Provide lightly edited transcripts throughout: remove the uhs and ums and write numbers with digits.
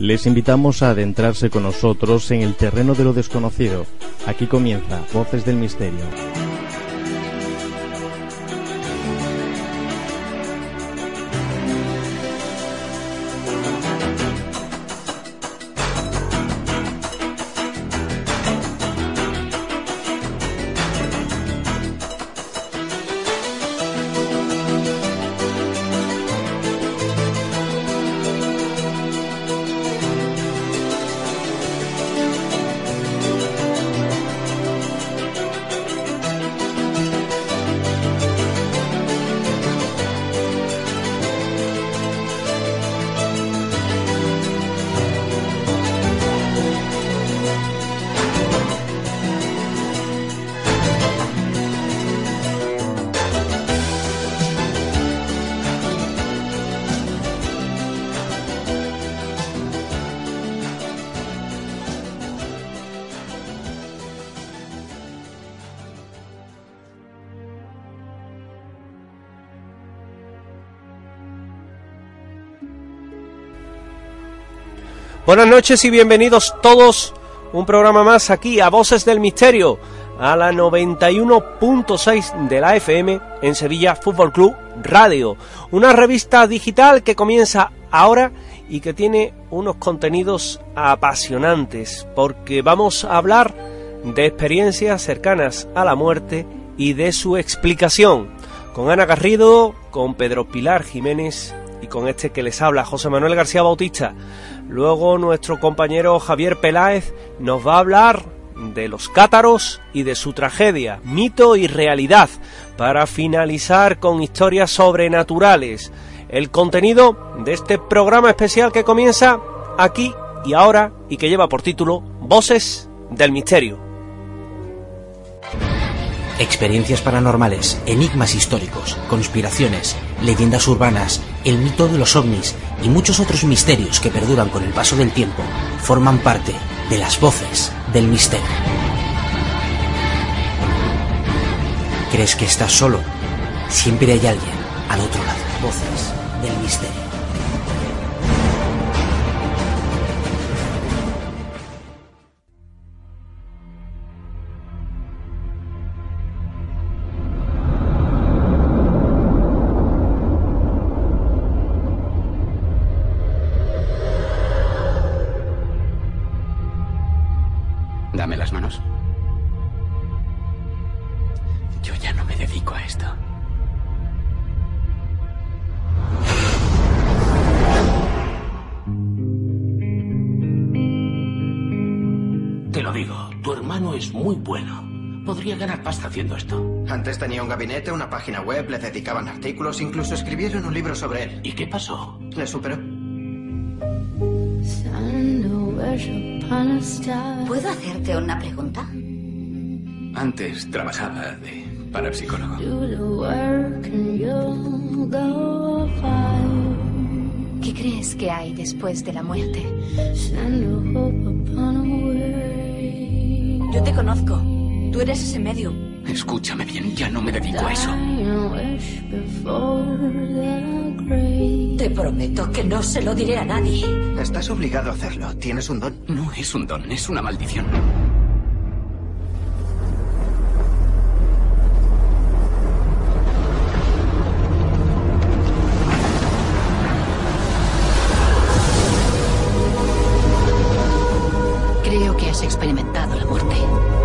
Les invitamos a adentrarse con nosotros en el terreno de lo desconocido. Aquí comienza Voces del Misterio. Buenas noches y bienvenidos todos, un programa más aquí a Voces del Misterio, a la 91.6 de la FM en Sevilla Fútbol Club Radio, una revista digital que comienza ahora y que tiene unos contenidos apasionantes, porque vamos a hablar de experiencias cercanas a la muerte y de su explicación, con Ana Garrido, con Pedro Pilar Jiménez y con este que les habla, José Manuel García Bautista. Luego nuestro compañero Javier Peláez nos va a hablar de los cátaros y de su tragedia, mito y realidad, para finalizar con historias sobrenaturales. El contenido de este programa especial que comienza aquí y ahora y que lleva por título Voces del Misterio. Experiencias paranormales, enigmas históricos, conspiraciones, leyendas urbanas, el mito de los ovnis y muchos otros misterios que perduran con el paso del tiempo forman parte de las Voces del Misterio. ¿Crees que estás solo? Siempre hay alguien al otro lado. Voces del Misterio. Dame las manos. Yo ya no me dedico a esto. Te lo digo, tu hermano es muy bueno. Podría ganar pasta haciendo esto. Antes tenía un gabinete, una página web, le dedicaban artículos, incluso escribieron un libro sobre él. ¿Y qué pasó? Le superó. ¿Puedo hacerte una pregunta? Antes trabajaba de parapsicólogo. ¿Qué crees que hay después de la muerte? Yo te conozco. Tú eres ese medium. Escúchame bien, ya no me dedico a eso. Te prometo que no se lo diré a nadie. Estás obligado a hacerlo. Tienes un don. No es un don, es una maldición. Creo que has experimentado la muerte.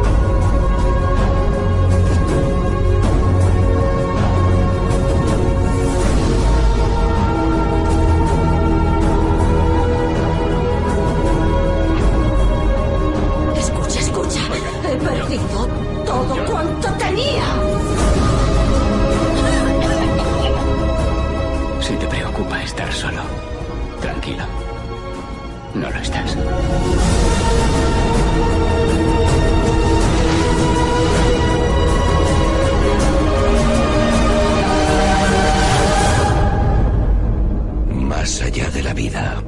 No lo estás. Más allá de la vida.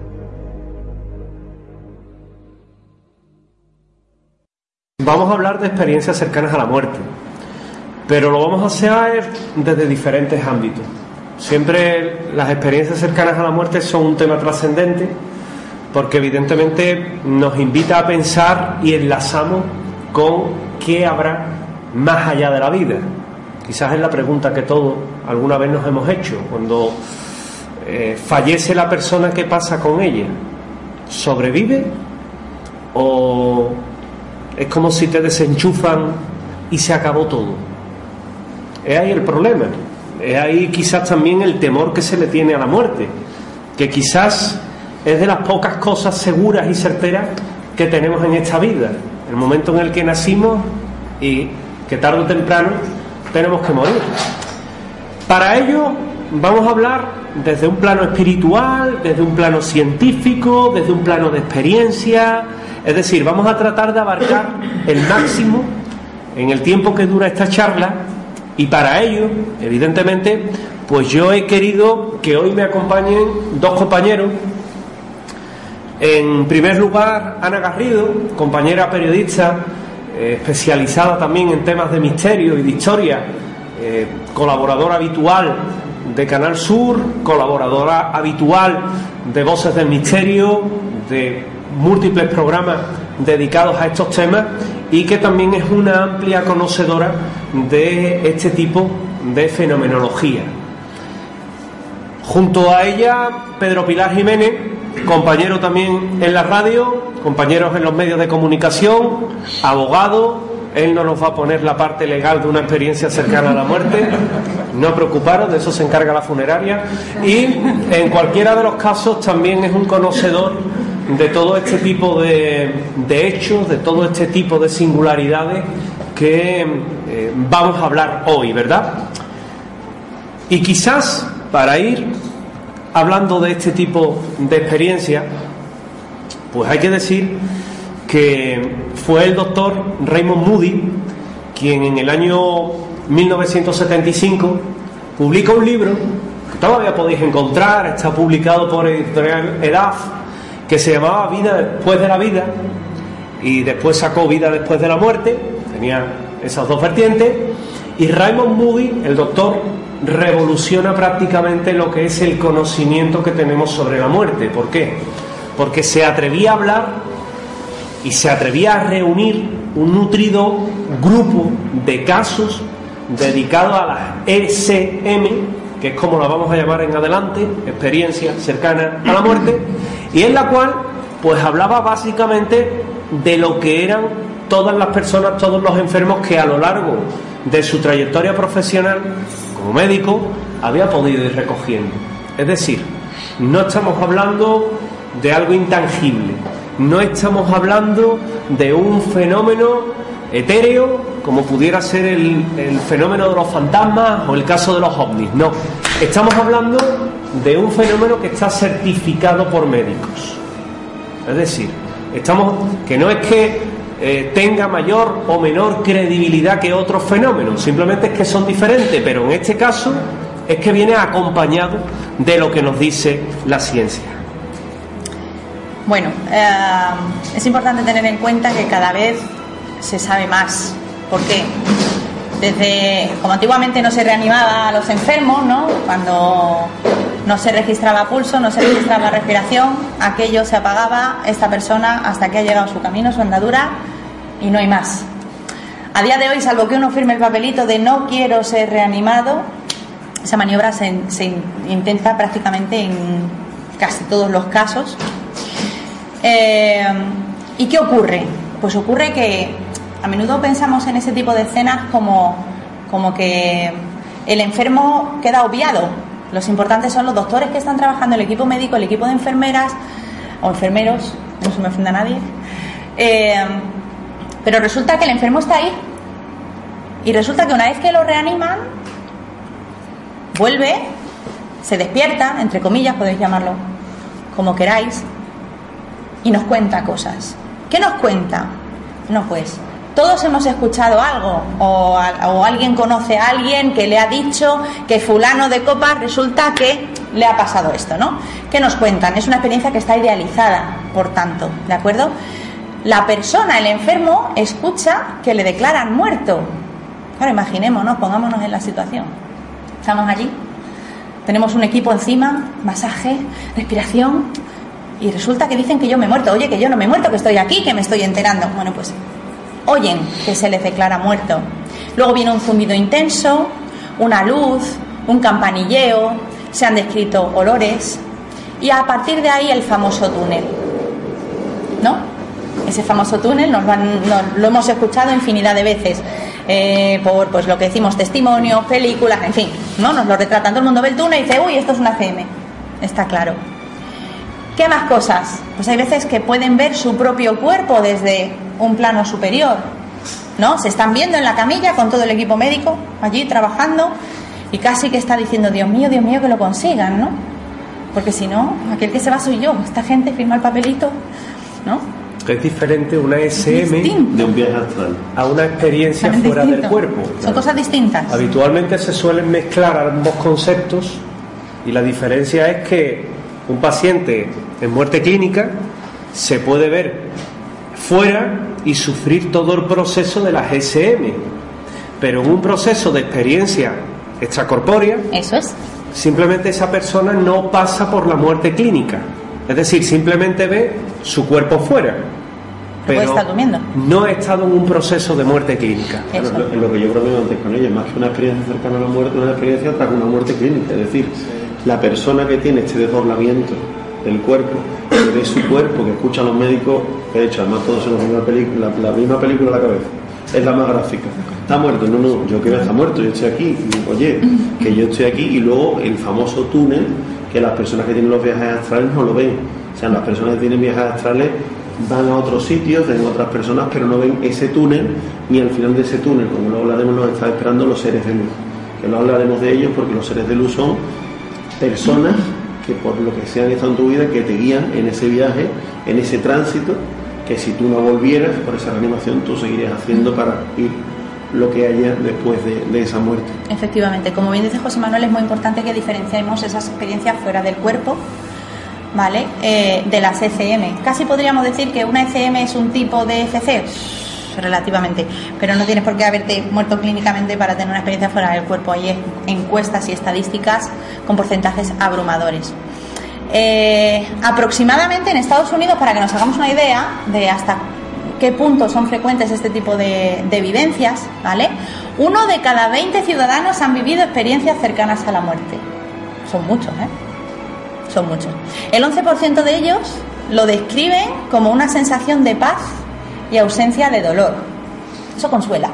Vamos a hablar de experiencias cercanas a la muerte, pero lo vamos a hacer desde diferentes ámbitos. Siempre las experiencias cercanas a la muerte son un tema trascendente, porque evidentemente nos invita a pensar y enlazamos con qué habrá más allá de la vida. Quizás es la pregunta que todos alguna vez nos hemos hecho. Cuando fallece la persona, ¿qué pasa con ella? ¿Sobrevive? ¿O es como si te desenchufan y se acabó todo? Es ahí el problema. Es ahí quizás también el temor que se le tiene a la muerte, que quizás es de las pocas cosas seguras y certeras que tenemos en esta vida. El momento en el que nacimos y que tarde o temprano tenemos que morir. Para ello vamos a hablar desde un plano espiritual, desde un plano científico, desde un plano de experiencia. Es decir, vamos a tratar de abarcar el máximo en el tiempo que dura esta charla, y para ello, evidentemente, pues yo he querido que hoy me acompañen dos compañeros. En primer lugar, Ana Garrido, compañera periodista, especializada también en temas de misterio y de historia, colaboradora habitual de Canal Sur, colaboradora habitual de Voces del Misterio, de múltiples programas dedicados a estos temas, y que también es una amplia conocedora de este tipo de fenomenología. Junto a ella, Pedro Pilar Jiménez, compañero también en la radio, compañeros en los medios de comunicación, abogado. Él no nos va a poner la parte legal de una experiencia cercana a la muerte, no preocuparos, de eso se encarga la funeraria. Y en cualquiera de los casos también es un conocedor de todo este tipo de hechos, de todo este tipo de singularidades que vamos a hablar hoy, ¿verdad? Y quizás para ir hablando de este tipo de experiencia, pues hay que decir que fue el doctor Raymond Moody quien en el año 1975 publica un libro que todavía podéis encontrar, está publicado por Editorial Edaf, que se llamaba Vida después de la vida, y después sacó Vida después de la muerte. Tenía esas dos vertientes. Y Raymond Moody, el doctor, revoluciona prácticamente lo que es el conocimiento que tenemos sobre la muerte. ¿Por qué? Porque se atrevía a hablar y se atrevía a reunir un nutrido grupo de casos dedicados a las ECM, que es como la vamos a llamar en adelante, experiencia cercana a la muerte, y en la cual pues hablaba básicamente de lo que eran todas las personas, todos los enfermos que a lo largo de su trayectoria profesional como médico había podido ir recogiendo. Es decir, no estamos hablando de algo intangible, no estamos hablando de un fenómeno etéreo como pudiera ser el fenómeno de los fantasmas o el caso de los ovnis. No, estamos hablando de un fenómeno que está certificado por médicos. Es decir, que no es que tenga mayor o menor credibilidad que otros fenómenos, simplemente es que son diferentes, pero en este caso es que viene acompañado de lo que nos dice la ciencia. Bueno, es importante tener en cuenta que cada vez se sabe más. ¿Por qué? Como antiguamente no se reanimaba a los enfermos, ¿no? Cuando no se registraba pulso, no se registraba respiración, aquello se apagaba, esta persona hasta que ha llegado su camino, su andadura, y no hay más. A día de hoy, salvo que uno firme el papelito de no quiero ser reanimado, esa maniobra se intenta prácticamente en casi todos los casos. ¿Y qué ocurre? Pues ocurre que a menudo pensamos en ese tipo de escenas como que el enfermo queda obviado. Los importantes son los doctores que están trabajando, el equipo médico, el equipo de enfermeras o enfermeros, no se me ofenda a nadie. Pero resulta que el enfermo está ahí. Y resulta que una vez que lo reaniman, vuelve, se despierta, entre comillas, podéis llamarlo como queráis, y nos cuenta cosas. ¿Qué nos cuenta? No, pues todos hemos escuchado algo, o alguien conoce a alguien que le ha dicho que fulano de copa resulta que le ha pasado esto, ¿no? ¿Qué nos cuentan? Es una experiencia que está idealizada, por tanto, ¿de acuerdo? La persona, el enfermo, escucha que le declaran muerto. Claro, imaginémonos, pongámonos en la situación. Estamos allí, tenemos un equipo encima, masaje, respiración, Y resulta que dicen que yo me he muerto. Oye, que yo no me he muerto, que estoy aquí, que me estoy enterando. Bueno, pues oyen que se les declara muerto. Luego viene un zumbido intenso, una luz, un campanilleo, se han descrito olores y a partir de ahí el famoso túnel, ¿no? Ese famoso túnel lo hemos escuchado infinidad de veces por pues lo que decimos, testimonios, películas, en fin, ¿no? Nos lo retratan, todo el mundo ve el túnel y dice, uy, esto es una CM, está claro. ¿Qué más cosas? Pues hay veces que pueden ver su propio cuerpo desde un plano superior, ¿no? Se están viendo en la camilla con todo el equipo médico allí trabajando y casi que está diciendo, Dios mío, que lo consigan, ¿no? Porque si no, aquel que se va soy yo. Esta gente firma el papelito, ¿no? Es diferente una SM de un viaje astral a una experiencia fuera del cuerpo. Son cosas distintas. Habitualmente se suelen mezclar ambos conceptos y la diferencia es que un paciente en muerte clínica se puede ver fuera y sufrir todo el proceso de las SM, pero en un proceso de experiencia extracorpórea, eso es, simplemente esa persona no pasa por la muerte clínica, es decir, simplemente ve su cuerpo fuera, pero puede estar durmiendo. No ha estado en un proceso de muerte clínica. Claro, lo que yo creo que antes con ella, más que una experiencia cercana a la muerte, una experiencia tras una muerte clínica, es decir, la persona que tiene este desdoblamiento del cuerpo, que ve su cuerpo, que escucha a los médicos, que de hecho además todos se nos viene la misma película a la cabeza, es la más gráfica. Está muerto, no, yo que está muerto, yo estoy aquí, oye, que yo estoy aquí, y luego el famoso túnel, que las personas que tienen los viajes astrales no lo ven. O sea, las personas que tienen viajes astrales van a otros sitios, ven a otras personas, pero no ven ese túnel, ni al final de ese túnel, como luego hablaremos, nos está esperando los seres de luz. Que no hablaremos de ellos porque los seres de luz son personas que por lo que sea han estado en tu vida, que te guían en ese viaje, en ese tránsito, que si tú no volvieras por esa reanimación, tú seguirías haciendo para ir lo que haya después de esa muerte. Efectivamente, como bien dice José Manuel, es muy importante que diferenciemos esas experiencias fuera del cuerpo, ¿vale? De las ECM. Casi podríamos decir que una ECM es un tipo de FC, relativamente, pero no tienes por qué haberte muerto clínicamente para tener una experiencia fuera del cuerpo. Hay encuestas y estadísticas con porcentajes abrumadores. Aproximadamente en Estados Unidos, para que nos hagamos una idea de hasta qué puntos son frecuentes este tipo de evidencias, ¿vale? 1 de cada 20 ciudadanos han vivido experiencias cercanas a la muerte. Son muchos, ¿eh? Son muchos. El 11% de ellos lo describen como una sensación de paz y ausencia de dolor. Eso consuela,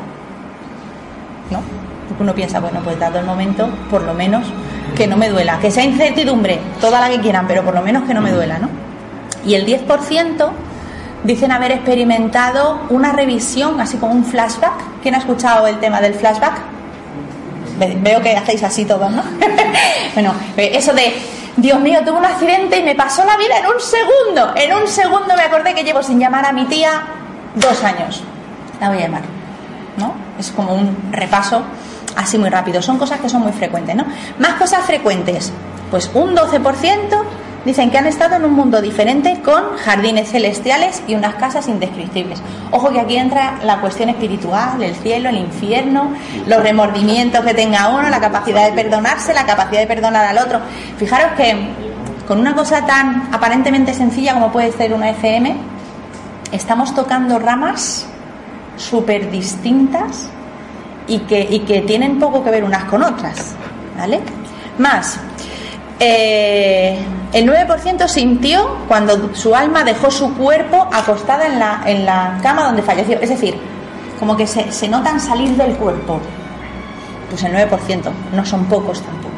¿no? Porque uno piensa, bueno, pues dado el momento, por lo menos que no me duela, que sea incertidumbre, toda la que quieran, pero por lo menos que no me duela, ¿no? Y el 10% dicen haber experimentado una revisión, así como un flashback. ¿Quién ha escuchado el tema del flashback? Veo que hacéis así todos, ¿no? Bueno, eso de, Dios mío, tuve un accidente y me pasó la vida en un segundo. En un segundo me acordé que llevo sin llamar a mi tía 2 años. La voy a llamar, ¿no? Es como un repaso así muy rápido. Son cosas que son muy frecuentes, ¿no? Más cosas frecuentes. Pues un 12% dicen que han estado en un mundo diferente con jardines celestiales y unas casas indescriptibles. Ojo que aquí entra la cuestión espiritual, el cielo, el infierno, los remordimientos que tenga uno, la capacidad de perdonarse, la capacidad de perdonar al otro. Fijaros que con una cosa tan aparentemente sencilla como puede ser una ECM, estamos tocando ramas súper distintas y que tienen poco que ver unas con otras, ¿vale? Más, el 9% sintió cuando su alma dejó su cuerpo acostada en la cama donde falleció. Es decir, como que se notan salir del cuerpo. Pues el 9%, no son pocos tampoco.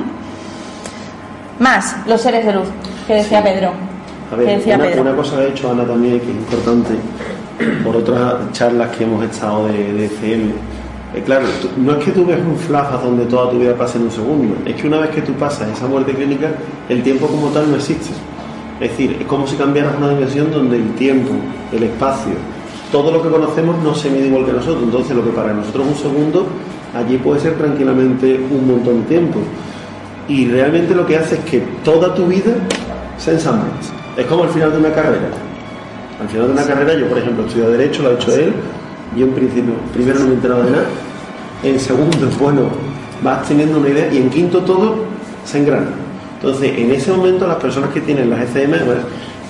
Más, los seres de luz, que decía Pedro. A ver, una cosa que ha dicho Ana también, que es importante, por otras charlas que hemos estado de ECM. Claro, no es que tú veas un flash donde toda tu vida pasa en un segundo, es que una vez que tú pasas esa muerte clínica, el tiempo como tal no existe. Es decir, es como si cambiaras una dimensión donde el tiempo, el espacio, todo lo que conocemos no se mide igual que nosotros. Entonces, lo que para nosotros es un segundo, allí puede ser tranquilamente un montón de tiempo. Y realmente lo que hace es que toda tu vida se ensambla. Es como al final de una carrera. Al final de una carrera, yo por ejemplo estudio Derecho, lo ha hecho él. Yo en principio, primero no me enteraba de nada, en segundo, bueno, vas teniendo una idea y en quinto todo se engrana. Entonces, en ese momento las personas que tienen las ECM,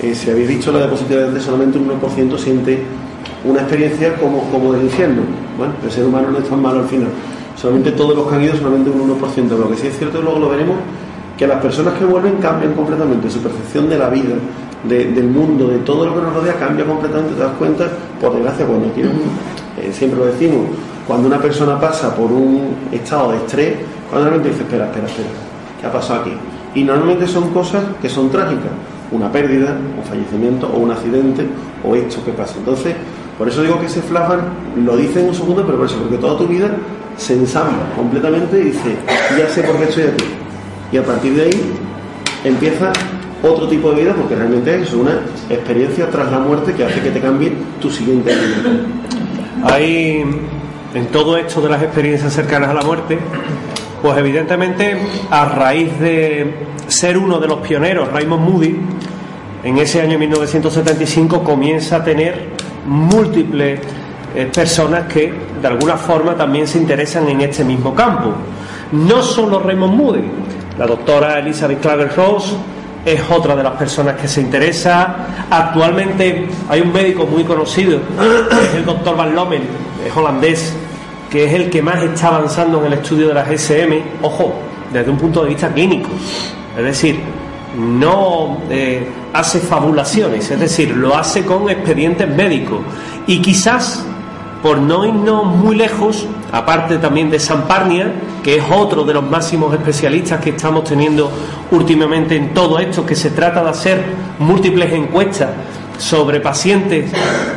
si habéis dicho la diapositiva de solamente un 1% siente una experiencia como del infierno. Bueno, el ser humano no es tan malo al final. Solamente todos los que han ido, solamente un 1%. Lo que sí es cierto, y luego lo veremos, que las personas que vuelven cambian completamente. Su percepción de la vida, del mundo, de todo lo que nos rodea, cambia completamente. Te das cuenta, por desgracia, cuando tienes siempre lo decimos, cuando una persona pasa por un estado de estrés, cuando realmente dice, espera, ¿qué ha pasado aquí? Y normalmente son cosas que son trágicas. Una pérdida, un fallecimiento, o un accidente, o esto que pasa. Entonces, por eso digo que ese flashback lo dice en un segundo, pero por eso, porque toda tu vida se ensambla completamente y dice, ya sé por qué estoy aquí. Y a partir de ahí empieza otro tipo de vida, porque realmente es una experiencia tras la muerte que hace que te cambie tu siguiente vida. Hay, en todo esto de las experiencias cercanas a la muerte, pues evidentemente, a raíz de ser uno de los pioneros, Raymond Moody, en ese año 1975 comienza a tener múltiples personas que de alguna forma también se interesan en este mismo campo. No solo Raymond Moody, la doctora Elizabeth Kübler-Ross es otra de las personas que se interesa. Actualmente hay un médico muy conocido, que es el doctor Van Lommel, es holandés, que es el que más está avanzando en el estudio de las SM, ojo, desde un punto de vista clínico, es decir, no hace fabulaciones, es decir, lo hace con expedientes médicos. Y quizás, por no irnos muy lejos, aparte también de Sam Parnia, que es otro de los máximos especialistas que estamos teniendo últimamente en todo esto, que se trata de hacer múltiples encuestas sobre pacientes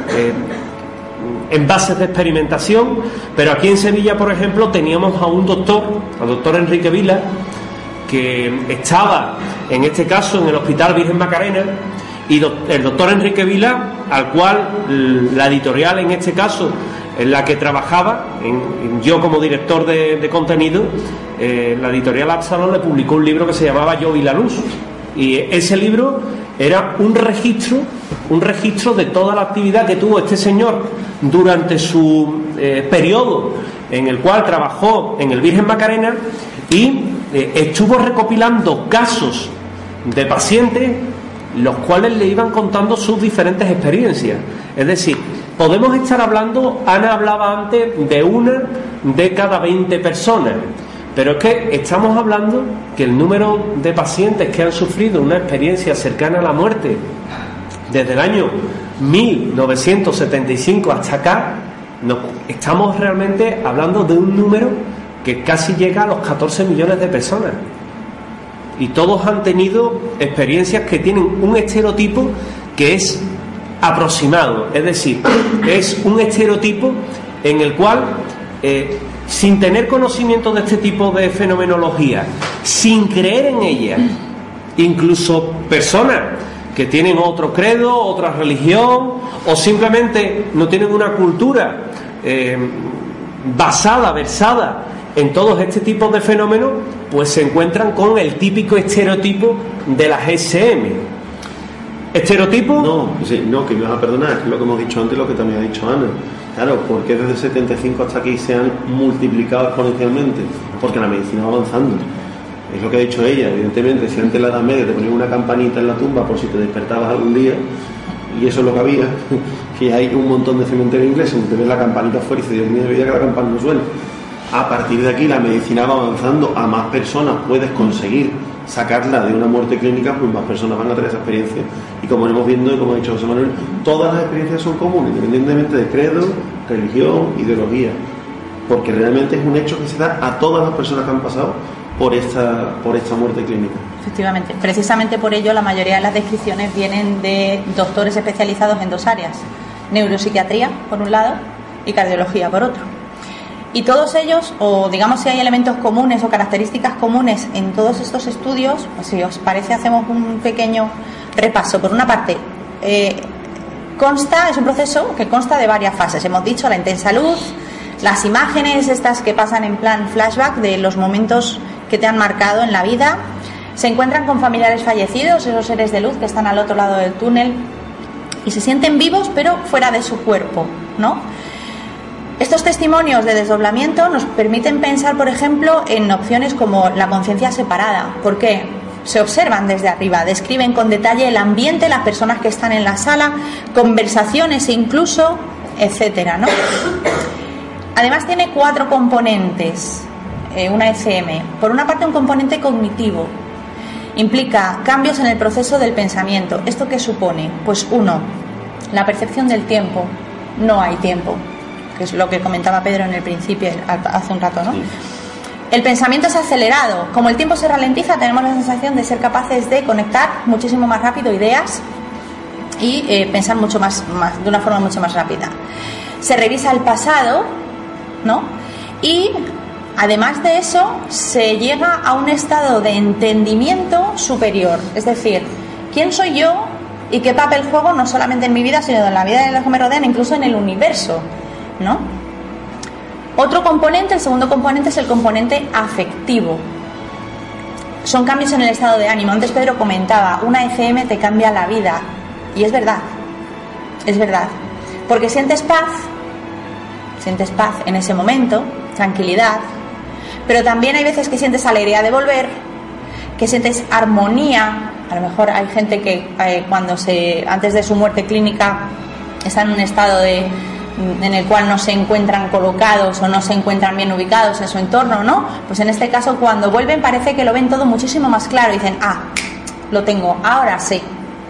en bases de experimentación. Pero aquí en Sevilla, por ejemplo, teníamos a un doctor, al doctor Enrique Vila, que estaba en este caso en el Hospital Virgen Macarena, y el doctor Enrique Vila, al cual la editorial en este caso en la que trabajaba, yo como director de contenido, la editorial Absalón le publicó un libro que se llamaba Yo y la luz, y ese libro era un registro de toda la actividad que tuvo este señor durante su periodo en el cual trabajó en el Virgen Macarena, y estuvo recopilando casos de pacientes los cuales le iban contando sus diferentes experiencias. Es decir, podemos estar hablando, Ana hablaba antes de una de cada 20 personas, pero es que estamos hablando que el número de pacientes que han sufrido una experiencia cercana a la muerte desde el año 1975 hasta acá, estamos realmente hablando de un número que casi llega a los 14 millones de personas. Y todos han tenido experiencias que tienen un estereotipo que es aproximado, es decir, es un estereotipo en el cual, sin tener conocimiento de este tipo de fenomenología, sin creer en ella, incluso personas que tienen otro credo, otra religión, o simplemente no tienen una cultura versada en todos este tipo de fenómenos, pues se encuentran con el típico estereotipo de las SM. ¿Estereotipo? No, que me vas a perdonar, es lo que hemos dicho antes, lo que también ha dicho Ana. Claro, porque desde el 75 hasta aquí se han multiplicado exponencialmente, porque la medicina va avanzando. Es lo que ha dicho ella, evidentemente, si antes en la Edad Media te ponían una campanita en la tumba por si te despertabas algún día, y eso es lo que había, que hay un montón de cementerios ingleses donde te ves la campanita fuera y dices, Dios mío, de vida que la campana no suena. A partir de aquí la medicina va avanzando, a más personas puedes conseguir sacarla de una muerte clínica, pues más personas van a tener esa experiencia. Y como hemos viendo y como ha dicho José Manuel, todas las experiencias son comunes, independientemente de credo, religión, ideología, porque realmente es un hecho que se da a todas las personas que han pasado por esta muerte clínica. Efectivamente, precisamente por ello la mayoría de las descripciones vienen de doctores especializados en dos áreas: neuropsiquiatría por un lado y cardiología por otro. Y todos ellos, o digamos si hay elementos comunes o características comunes en todos estos estudios, pues si os parece hacemos un pequeño repaso. Por una parte, es un proceso que consta de varias fases. Hemos dicho la intensa luz, las imágenes estas que pasan en plan flashback de los momentos que te han marcado en la vida. Se encuentran con familiares fallecidos, esos seres de luz que están al otro lado del túnel y se sienten vivos pero fuera de su cuerpo, ¿no? Estos testimonios de desdoblamiento nos permiten pensar, por ejemplo, en opciones como la conciencia separada. ¿Por qué? se observan desde arriba, describen con detalle el ambiente, las personas que están en la sala, conversaciones incluso, etcétera, ¿no? Además tiene 4 componentes, una ECM. Por una parte, un componente cognitivo. Implica cambios en el proceso del pensamiento. ¿Esto qué supone? Pues 1, la percepción del tiempo. No hay tiempo, que es lo que comentaba Pedro en el principio, hace un rato, ¿no? Sí. El pensamiento es acelerado. Como el tiempo se ralentiza, tenemos la sensación de ser capaces de conectar muchísimo más rápido ideas y pensar mucho más, de una forma mucho más rápida. Se revisa el pasado, ¿no? Y además de eso, se llega a un estado de entendimiento superior. Es decir, ¿quién soy yo y qué papel juego no solamente en mi vida, sino en la vida de los que me rodean, incluso en el universo, ¿no? Otro componente, el segundo componente, es el componente afectivo. Son cambios en el estado de ánimo. Antes Pedro comentaba, una ECM te cambia la vida. Y es verdad, porque sientes paz en ese momento, tranquilidad, pero también hay veces que sientes alegría de volver, que sientes armonía. A lo mejor hay gente que antes de su muerte clínica está en un estado en el cual no se encuentran colocados o no se encuentran bien ubicados en su entorno, ¿no? Pues en este caso, cuando vuelven, parece que lo ven todo muchísimo más claro y dicen, lo tengo, ahora sé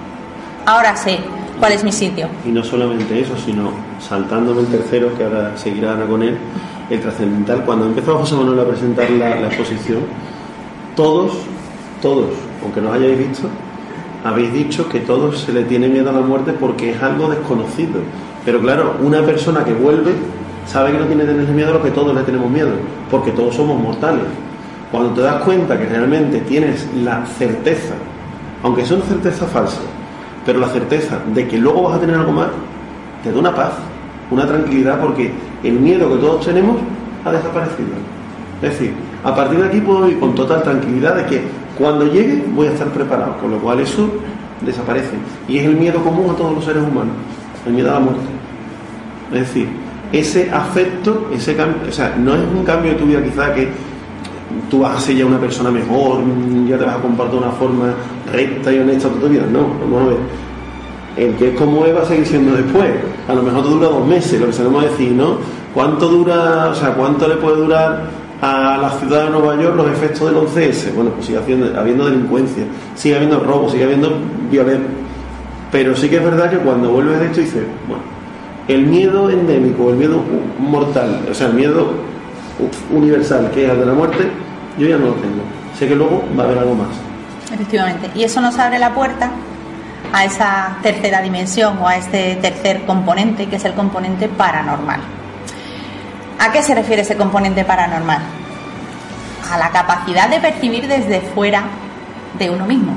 cuál es mi sitio. Y no solamente eso, sino saltándome el tercero, que ahora seguirá Ana con él, el trascendental. Cuando empezó José Manuel a presentar la exposición, todos, aunque no os hayáis visto, habéis dicho que todos se le tiene miedo a la muerte porque es algo desconocido. Pero claro, una persona que vuelve sabe que no tiene que tener miedo a lo que todos le tenemos miedo, porque todos somos mortales. Cuando te das cuenta que realmente tienes la certeza, aunque es una certeza falsa, pero la certeza de que luego vas a tener algo más, te da una paz, una tranquilidad, porque el miedo que todos tenemos ha desaparecido. Es decir, a partir de aquí puedo ir con total tranquilidad de que cuando llegue voy a estar preparado, con lo cual eso desaparece. Y es el miedo común a todos los seres humanos, el miedo a la muerte. Es decir, ese afecto, ese cambio, o sea, no es un cambio de tu vida quizá que tú vas a ser ya una persona mejor, ya te vas a comportar de una forma recta y honesta toda tu vida. No, vamos a ver. El que es como es va a seguir siendo después. A lo mejor te dura 2 meses, lo que sabemos decir, ¿no? ¿Cuánto le puede durar a la ciudad de Nueva York los efectos del 11S? Bueno, pues sigue habiendo delincuencia, sigue habiendo robo, sigue habiendo violencia. Pero sí que es verdad que cuando vuelves de esto dices, bueno, el miedo endémico, el miedo mortal, o sea, el miedo universal, que es el de la muerte, yo ya no lo tengo. Sé que luego va a haber algo más. Efectivamente. Y eso nos abre la puerta a esa tercera dimensión o a este tercer componente, que es el componente paranormal. ¿A qué se refiere ese componente paranormal? A la capacidad de percibir desde fuera de uno mismo.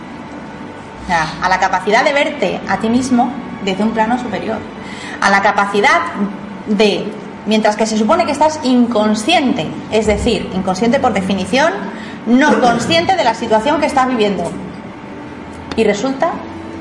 O sea, a la capacidad de verte a ti mismo desde un plano superior. A la capacidad de, mientras que se supone que estás inconsciente, es decir, inconsciente por definición, no consciente de la situación que estás viviendo. Y resulta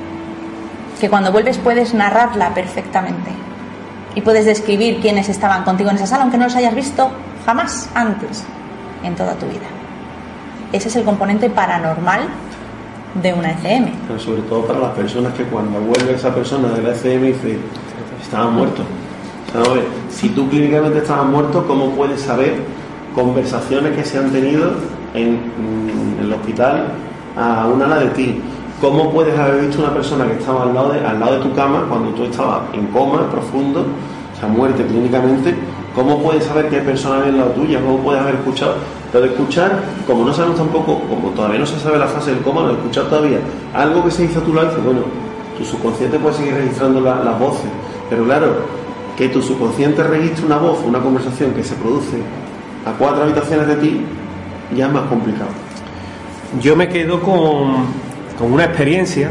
que cuando vuelves puedes narrarla perfectamente. Y puedes describir quiénes estaban contigo en esa sala, aunque no los hayas visto jamás antes en toda tu vida. Ese es el componente paranormal de una ECM. Pero sobre todo para las personas que cuando vuelve esa persona de la ECM dice, estaban muertos. O sea, a ver, si tú clínicamente estabas muerto, ¿cómo puedes saber conversaciones que se han tenido en el hospital a una ala de ti? ¿Cómo puedes haber visto una persona que estaba al lado de tu cama cuando tú estabas en coma profundo, o sea, muerte clínicamente? ¿Cómo puedes saber qué persona había al lado tuya? ¿Cómo puedes haber escuchado? Pero de escuchar, como no sabemos tampoco, como todavía no se sabe la fase del coma, no de escuchar todavía algo que se hizo a tu lado, bueno, tu subconsciente puede seguir registrando las voces, pero claro, que tu subconsciente registre una voz, una conversación que se produce a 4 habitaciones de ti, ya es más complicado. Yo me quedo con una experiencia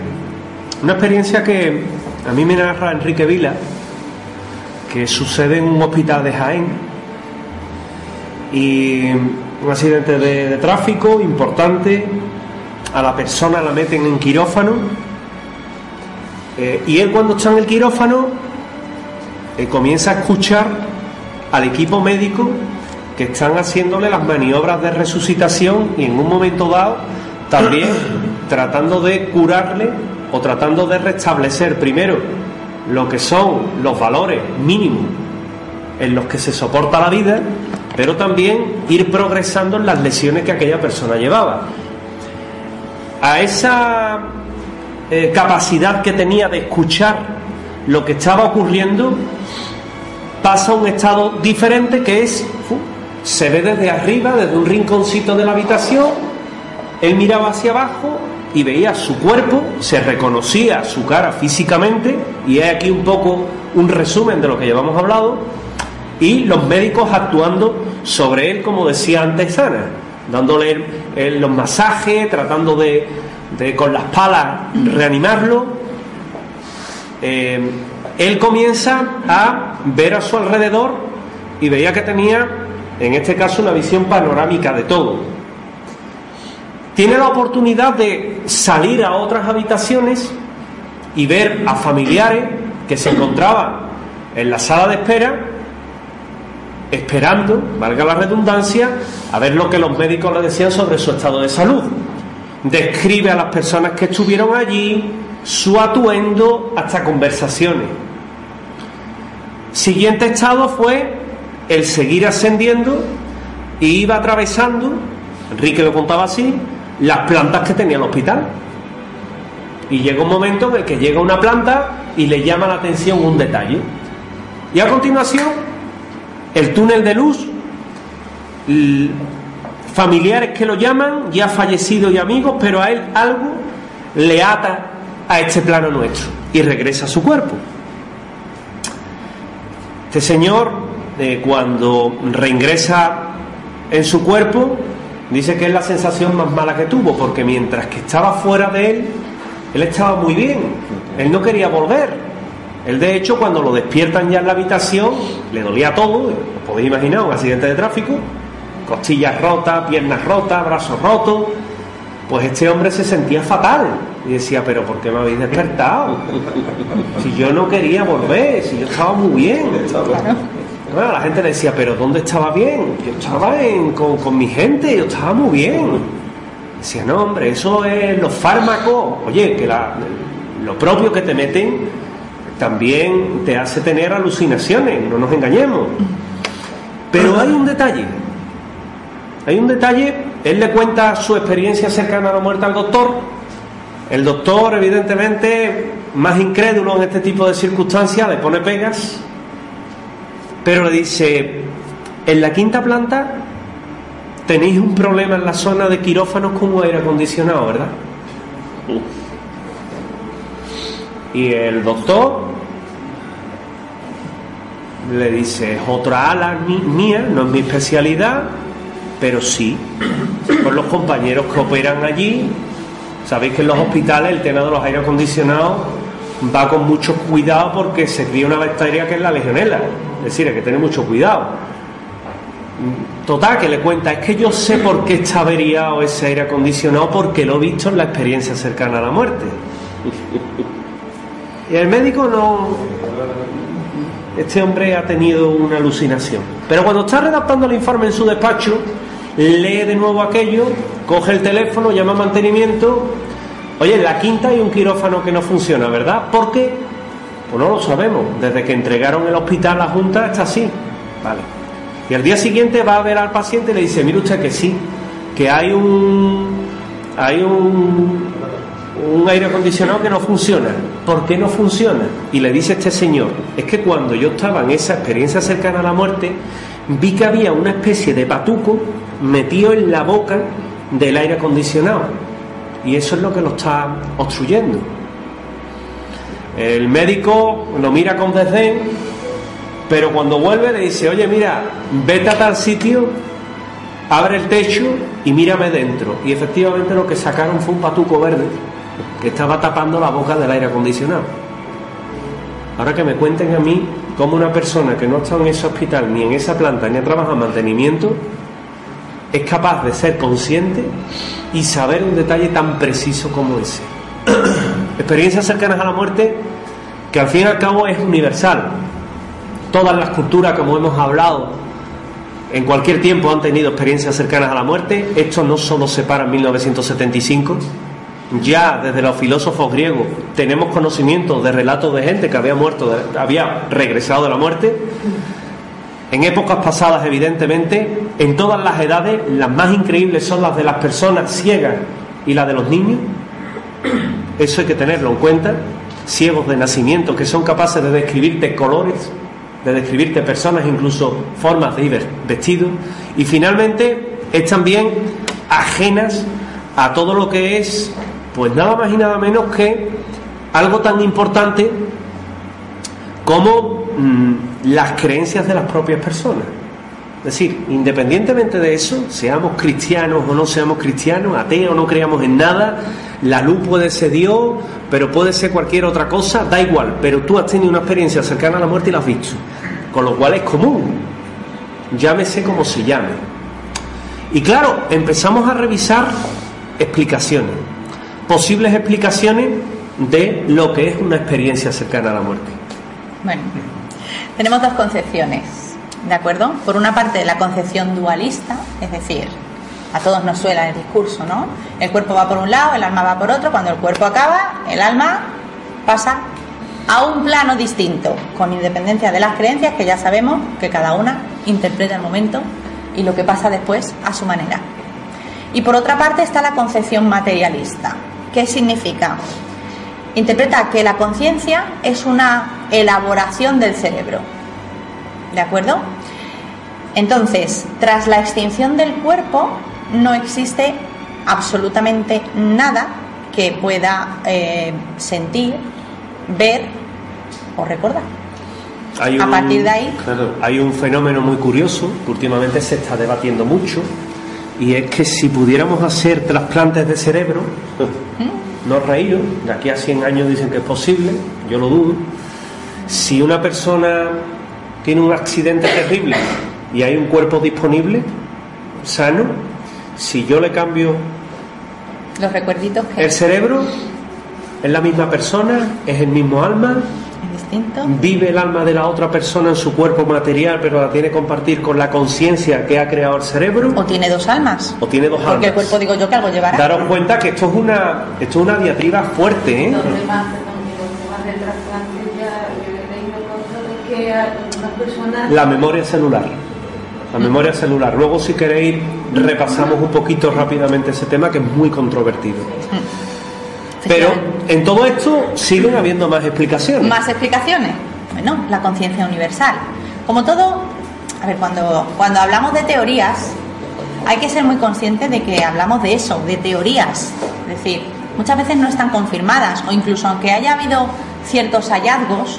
que a mí me narra Enrique Vila, que sucede en un hospital de Jaén, y un accidente de tráfico importante, a la persona la meten en quirófano, y él cuando está en el quirófano comienza a escuchar al equipo médico que están haciéndole las maniobras de resucitación, y en un momento dado también tratando de curarle o tratando de restablecer primero lo que son los valores mínimos en los que se soporta la vida, pero también ir progresando en las lesiones que aquella persona llevaba. A esa capacidad que tenía de escuchar lo que estaba ocurriendo pasa a un estado diferente, que es, se ve desde arriba, desde un rinconcito de la habitación, él miraba hacia abajo y veía su cuerpo, se reconocía su cara físicamente, y es aquí un poco un resumen de lo que llevamos hablado, y los médicos actuando sobre él, como decía antes Ana, dándole los masajes, tratando de con las palas reanimarlo. Él comienza a ver a su alrededor y veía que tenía, en este caso, una visión panorámica de todo. Tiene la oportunidad de salir a otras habitaciones y ver a familiares que se encontraban en la sala de espera, esperando, valga la redundancia, a ver lo que los médicos le decían sobre su estado de salud. Describe a las personas que estuvieron allí, su atuendo, hasta conversaciones. Siguiente estado fue el seguir ascendiendo, y iba atravesando, Enrique lo contaba así, las plantas que tenía el hospital. Y llega un momento en el que llega a una planta y le llama la atención un detalle. Y a continuación, el túnel de luz, familiares que lo llaman, ya fallecidos y amigos, pero a él algo le ata a este plano nuestro y regresa a su cuerpo. Este señor, cuando reingresa en su cuerpo, dice que es la sensación más mala que tuvo, porque mientras que estaba fuera de él estaba muy bien, él no quería volver. Él, de hecho, cuando lo despiertan ya en la habitación, le dolía todo, os podéis imaginar, un accidente de tráfico, costillas rotas, piernas rotas, brazos rotos. Pues este hombre se sentía fatal y decía, pero ¿por qué me habéis despertado? Si yo no quería volver, si yo estaba muy bien. Bueno, la gente le decía, pero ¿dónde estaba bien? Yo estaba con mi gente, yo estaba muy bien. Decía, no, hombre, eso es los fármacos. Oye, que lo propio que te meten también te hace tener alucinaciones, no nos engañemos. Pero hay un detalle. Él le cuenta su experiencia cercana a la muerte al doctor. El doctor, evidentemente, más incrédulo en este tipo de circunstancias, le pone pegas, pero le dice, en la quinta planta tenéis un problema en la zona de quirófanos con aire acondicionado, ¿verdad? Y el doctor le dice, es otra ala mía, no es mi especialidad, pero sí, con los compañeros que operan allí. Sabéis que en los hospitales el tema de los aire acondicionados va con mucho cuidado, porque se cría una bacteria que es la legionela, es decir, hay que tener mucho cuidado. Total, que le cuenta, es que yo sé por qué está averiado ese aire acondicionado, porque lo he visto en la experiencia cercana a la muerte. Y el médico no... Este hombre ha tenido una alucinación. Pero cuando está redactando el informe en su despacho, lee de nuevo aquello, coge el teléfono, llama a mantenimiento. Oye, en la quinta hay un quirófano que no funciona, ¿verdad? ¿Por qué? Pues no lo sabemos. Desde que entregaron el hospital a la Junta está así. Vale. Y al día siguiente va a ver al paciente y le dice, mire usted que sí, que hay un aire acondicionado que no funciona. ¿Por qué no funciona? Y le dice este señor, es que cuando yo estaba en esa experiencia cercana a la muerte, vi que había una especie de patuco metido en la boca del aire acondicionado, y eso es lo que lo está obstruyendo. El médico lo mira con desdén, pero cuando vuelve le dice, oye, mira, vete a tal sitio, abre el techo y mírame dentro. Y efectivamente lo que sacaron fue un patuco verde que estaba tapando la boca del aire acondicionado. Ahora que me cuenten a mí cómo una persona que no ha estado en ese hospital, ni en esa planta, ni ha trabajado en mantenimiento, es capaz de ser consciente y saber un detalle tan preciso como ese. Experiencias cercanas a la muerte que al fin y al cabo es universal. Todas las culturas, como hemos hablado, en cualquier tiempo han tenido experiencias cercanas a la muerte. Esto no solo se para en 1975. Ya desde los filósofos griegos tenemos conocimiento de relatos de gente que había muerto, había regresado de la muerte. En épocas pasadas, evidentemente, en todas las edades, las más increíbles son las de las personas ciegas y las de los niños. Eso hay que tenerlo en cuenta. Ciegos de nacimiento, que son capaces de describirte colores, de describirte personas, incluso formas de ir vestidos. Y finalmente es también ajenas a todo lo que es, pues nada más y nada menos que algo tan importante como las creencias de las propias personas. Es decir, independientemente de eso, seamos cristianos o no seamos cristianos, ateos o no creamos en nada, la luz puede ser Dios, pero puede ser cualquier otra cosa, da igual, pero tú has tenido una experiencia cercana a la muerte y la has visto, con lo cual es común, llámese como se llame. Y claro, empezamos a revisar explicaciones, posibles explicaciones de lo que es una experiencia cercana a la muerte. Bueno, tenemos dos concepciones, ¿de acuerdo? Por una parte, la concepción dualista, es decir, a todos nos suena el discurso, ¿no? El cuerpo va por un lado, el alma va por otro. Cuando el cuerpo acaba, el alma pasa a un plano distinto, con independencia de las creencias, que ya sabemos que cada una interpreta el momento y lo que pasa después a su manera. Y por otra parte está la concepción materialista. ¿Qué significa? Interpreta que la conciencia es una elaboración del cerebro, ¿de acuerdo? Entonces, tras la extinción del cuerpo, no existe absolutamente nada que pueda sentir, ver o recordar. A partir de ahí... Claro, hay un fenómeno muy curioso que últimamente se está debatiendo mucho, y es que si pudiéramos hacer trasplantes de cerebro, no reíros, de aquí a 100 años dicen que es posible, yo lo dudo. Si una persona tiene un accidente terrible y hay un cuerpo disponible, sano, si yo le cambio los recuerditos que el cerebro, es la misma persona, es el mismo alma, es distinto, vive el alma de la otra persona en su cuerpo material, pero la tiene que compartir con la conciencia que ha creado el cerebro. O tiene dos almas. O tiene dos almas. Porque el cuerpo, digo yo, que algo llevará. Daros cuenta que esto es una diatriba fuerte, ¿eh? Los demás del trasplante, ya yo he leído cosas de que algunas personas... La memoria celular. La memoria celular. Luego, si queréis, repasamos un poquito rápidamente ese tema, que es muy controvertido. Pero en todo esto siguen habiendo más explicaciones. ¿Más explicaciones? Bueno, la conciencia universal. Como todo, a ver, cuando hablamos de teorías, hay que ser muy consciente de que hablamos de eso, de teorías. Es decir, muchas veces no están confirmadas, o incluso aunque haya habido ciertos hallazgos,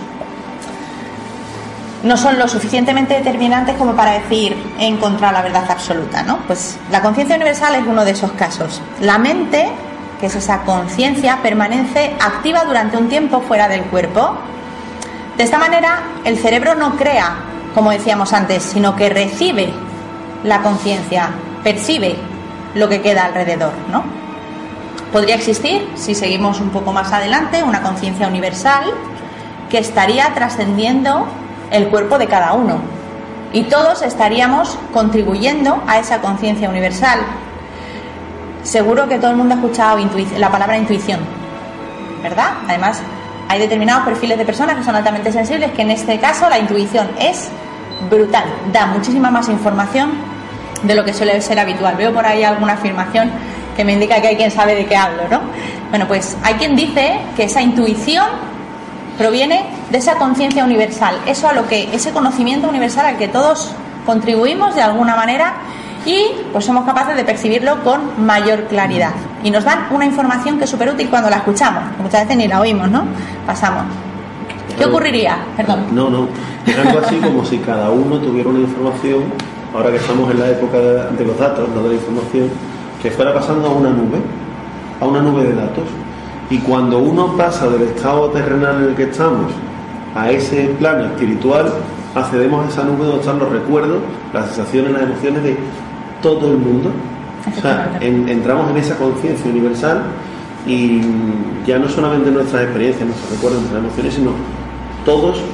no son lo suficientemente determinantes como para decir he encontrado la verdad absoluta, ¿no? Pues la conciencia universal es uno de esos casos. La mente, que es esa conciencia, permanece activa durante un tiempo fuera del cuerpo. De esta manera, el cerebro no crea, como decíamos antes, sino que recibe la conciencia, percibe lo que queda alrededor, ¿no? Podría existir, si seguimos un poco más adelante, una conciencia universal que estaría trascendiendo el cuerpo de cada uno, y todos estaríamos contribuyendo a esa conciencia universal. Seguro que todo el mundo ha escuchado la palabra intuición, ¿verdad? Además, hay determinados perfiles de personas que son altamente sensibles, que en este caso la intuición es brutal, da muchísima más información de lo que suele ser habitual. Veo por ahí alguna afirmación que me indica que hay quien sabe de qué hablo, ¿no? Bueno, pues hay quien dice que esa intuición proviene de esa conciencia universal, ese conocimiento universal al que todos contribuimos de alguna manera, y pues somos capaces de percibirlo con mayor claridad, y nos dan una información que es súper útil cuando la escuchamos, muchas veces ni la oímos, ¿no? Pasamos. ¿Qué ocurriría? Perdón. No, es algo así como si cada uno tuviera una información, ahora que estamos en la época de los datos, no de la información, que fuera pasando a una nube de datos. Y cuando uno pasa del estado terrenal en el que estamos a ese plano espiritual, accedemos a esa nube donde están los recuerdos, las sensaciones, las emociones de todo el mundo. O sea, entramos en esa conciencia universal, y ya no solamente nuestras experiencias, nuestros recuerdos, nuestras emociones, sino todos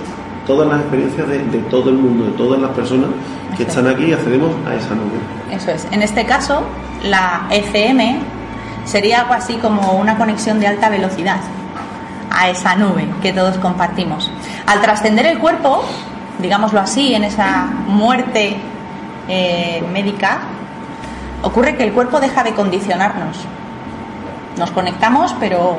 todas las experiencias de todo el mundo, de todas las personas que están aquí, y accedemos a esa nube. Eso es. En este caso, la ECM sería algo así como una conexión de alta velocidad a esa nube que todos compartimos. Al trascender el cuerpo, digámoslo así, en esa muerte médica, ocurre que el cuerpo deja de condicionarnos. Nos conectamos, pero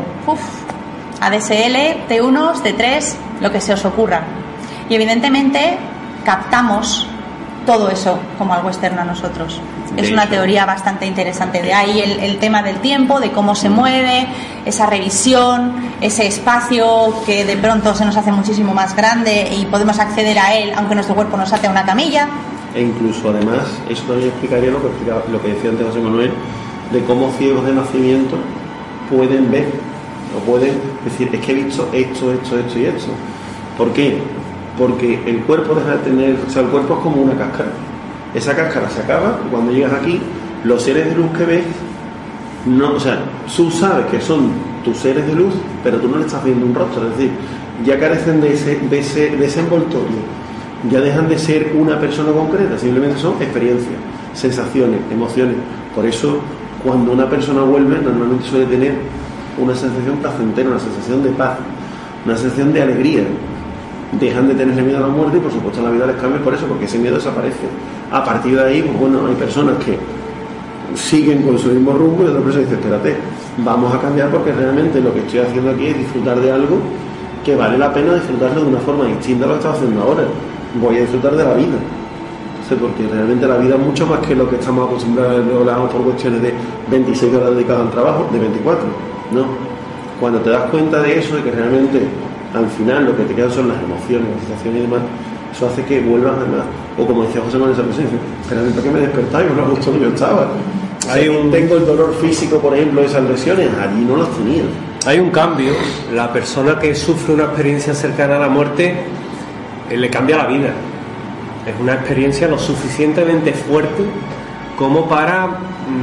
ADSL, T1, T3, lo que se os ocurra. Y evidentemente captamos todo eso como algo externo a nosotros. Es una teoría bastante interesante. De ahí el tema del tiempo, de cómo se mueve, esa revisión, ese espacio que de pronto se nos hace muchísimo más grande y podemos acceder a él aunque nuestro cuerpo nos ate a una camilla. E incluso además, eso también explicaría lo que decía antes José Manuel, de cómo ciegos de nacimiento pueden ver o pueden decir, es que he visto esto y esto. ¿Por qué? Porque el cuerpo deja de tener, o sea, el cuerpo es como una cáscara. Esa cáscara se acaba y cuando llegas aquí, los seres de luz que ves, no, o sea, tú sabes que son tus seres de luz, pero tú no le estás viendo un rostro, es decir, ya carecen de ese envoltorio, ya dejan de ser una persona concreta, simplemente son experiencias, sensaciones, emociones. Por eso, cuando una persona vuelve, normalmente suele tener una sensación placentera, una sensación de paz, una sensación de alegría. Dejan de tener miedo a la muerte y por supuesto la vida les cambia por eso, porque ese miedo desaparece. A partir de ahí, pues bueno, hay personas que siguen con su mismo rumbo y otra persona dice, espérate, vamos a cambiar porque realmente lo que estoy haciendo aquí es disfrutar de algo que vale la pena disfrutarlo de una forma distinta a lo que estaba haciendo ahora. Voy a disfrutar de la vida. Entonces, porque realmente la vida es mucho más que lo que estamos acostumbrados, lo hablamos por cuestiones de 26 horas dedicadas al trabajo, de 24, ¿no? Cuando te das cuenta de eso, de que realmente al final lo que te quedan son las emociones, las sensaciones y demás, eso hace que vuelvas además, o como decía José Manuel, realmente que me despertáis, no me gustó que yo estaba. Tengo el dolor físico, por ejemplo, de esas lesiones, allí no las tenía. Hay un cambio. La persona que sufre una experiencia cercana a la muerte le cambia la vida. Es una experiencia lo suficientemente fuerte como para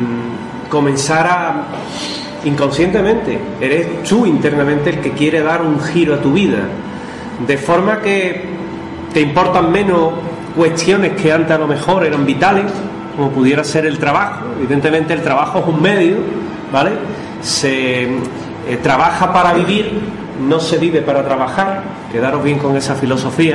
comenzar a... Inconscientemente, eres tú internamente el que quiere dar un giro a tu vida, de forma que te importan menos cuestiones que antes a lo mejor eran vitales, como pudiera ser el trabajo. Evidentemente el trabajo es un medio, ¿vale? Se trabaja para vivir, no se vive para trabajar. Quedaros bien con esa filosofía.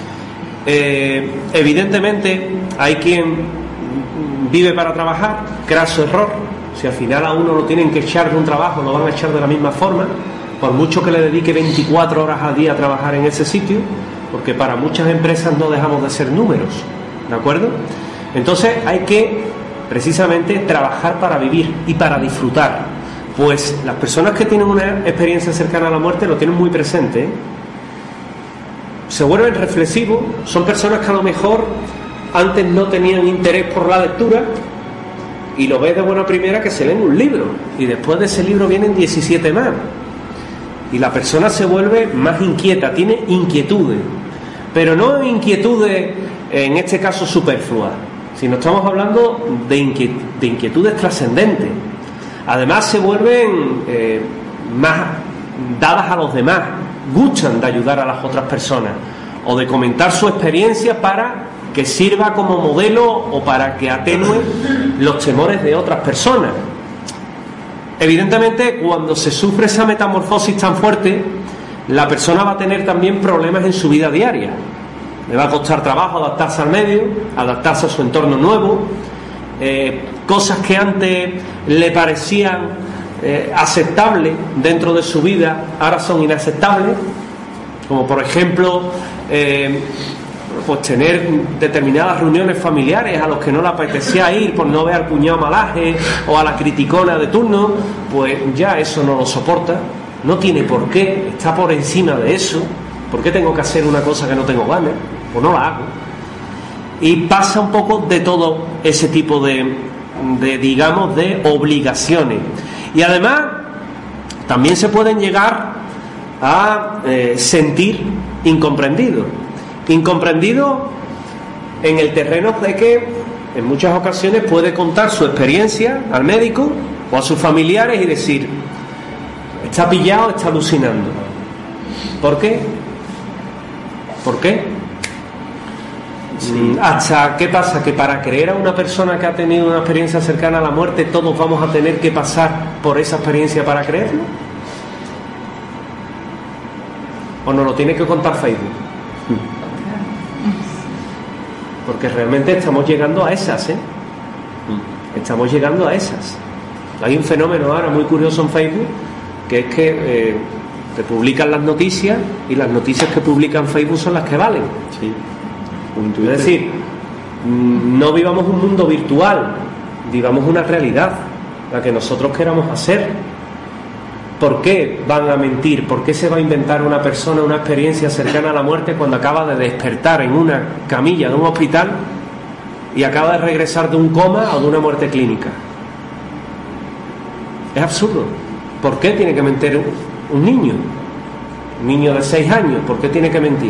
Evidentemente hay quien vive para trabajar, craso error. Si al final a uno lo tienen que echar de un trabajo, lo van a echar de la misma forma, por mucho que le dedique 24 horas al día a trabajar en ese sitio, porque para muchas empresas no dejamos de ser números, ¿de acuerdo? Entonces hay que precisamente trabajar para vivir y para disfrutar. Pues las personas que tienen una experiencia cercana a la muerte lo tienen muy presente, ¿eh? Se vuelven reflexivos, son personas que a lo mejor antes no tenían interés por la lectura, y lo ves de buena primera que se leen un libro y después de ese libro vienen 17 más y la persona se vuelve más inquieta, tiene inquietudes, pero no inquietudes en este caso superfluas, sino estamos hablando de inquietudes trascendentes. Además se vuelven más dadas a los demás, gustan de ayudar a las otras personas o de comentar su experiencia para que sirva como modelo o para que atenúe los temores de otras personas. Evidentemente, cuando se sufre esa metamorfosis tan fuerte, la persona va a tener también problemas en su vida diaria. Le va a costar trabajo adaptarse al medio, adaptarse a su entorno nuevo, cosas que antes le parecían aceptables dentro de su vida, ahora son inaceptables, como por ejemplo pues tener determinadas reuniones familiares a los que no le apetecía ir por no ver al cuñado malaje o a la criticona de turno, pues ya eso no lo soporta, no tiene por qué, está por encima de eso. ¿Por qué tengo que hacer una cosa que no tengo ganas? Pues no la hago. Y pasa un poco de todo ese tipo de digamos, de obligaciones. Y además también se pueden llegar a sentir incomprendidos en el terreno de que en muchas ocasiones puede contar su experiencia al médico o a sus familiares y decir, está pillado, está alucinando. ¿Por qué? ¿Por qué? Hasta, ¿qué pasa? Que para creer a una persona que ha tenido una experiencia cercana a la muerte, todos vamos a tener que pasar por esa experiencia para creerlo. ¿O nos lo tiene que contar Facebook? Porque realmente estamos llegando a esas, ¿eh? Estamos llegando a esas. Hay un fenómeno ahora muy curioso en Facebook, que es que te publican las noticias y las noticias que publican Facebook son las que valen. Sí. Es decir, no vivamos un mundo virtual, vivamos una realidad, la que nosotros queramos hacer. ¿Por qué van a mentir? ¿Por qué se va a inventar una persona una experiencia cercana a la muerte cuando acaba de despertar en una camilla de un hospital y acaba de regresar de un coma o de una muerte clínica? Es absurdo. ¿Por qué tiene que mentir un niño? Un niño de 6 años, ¿por qué tiene que mentir?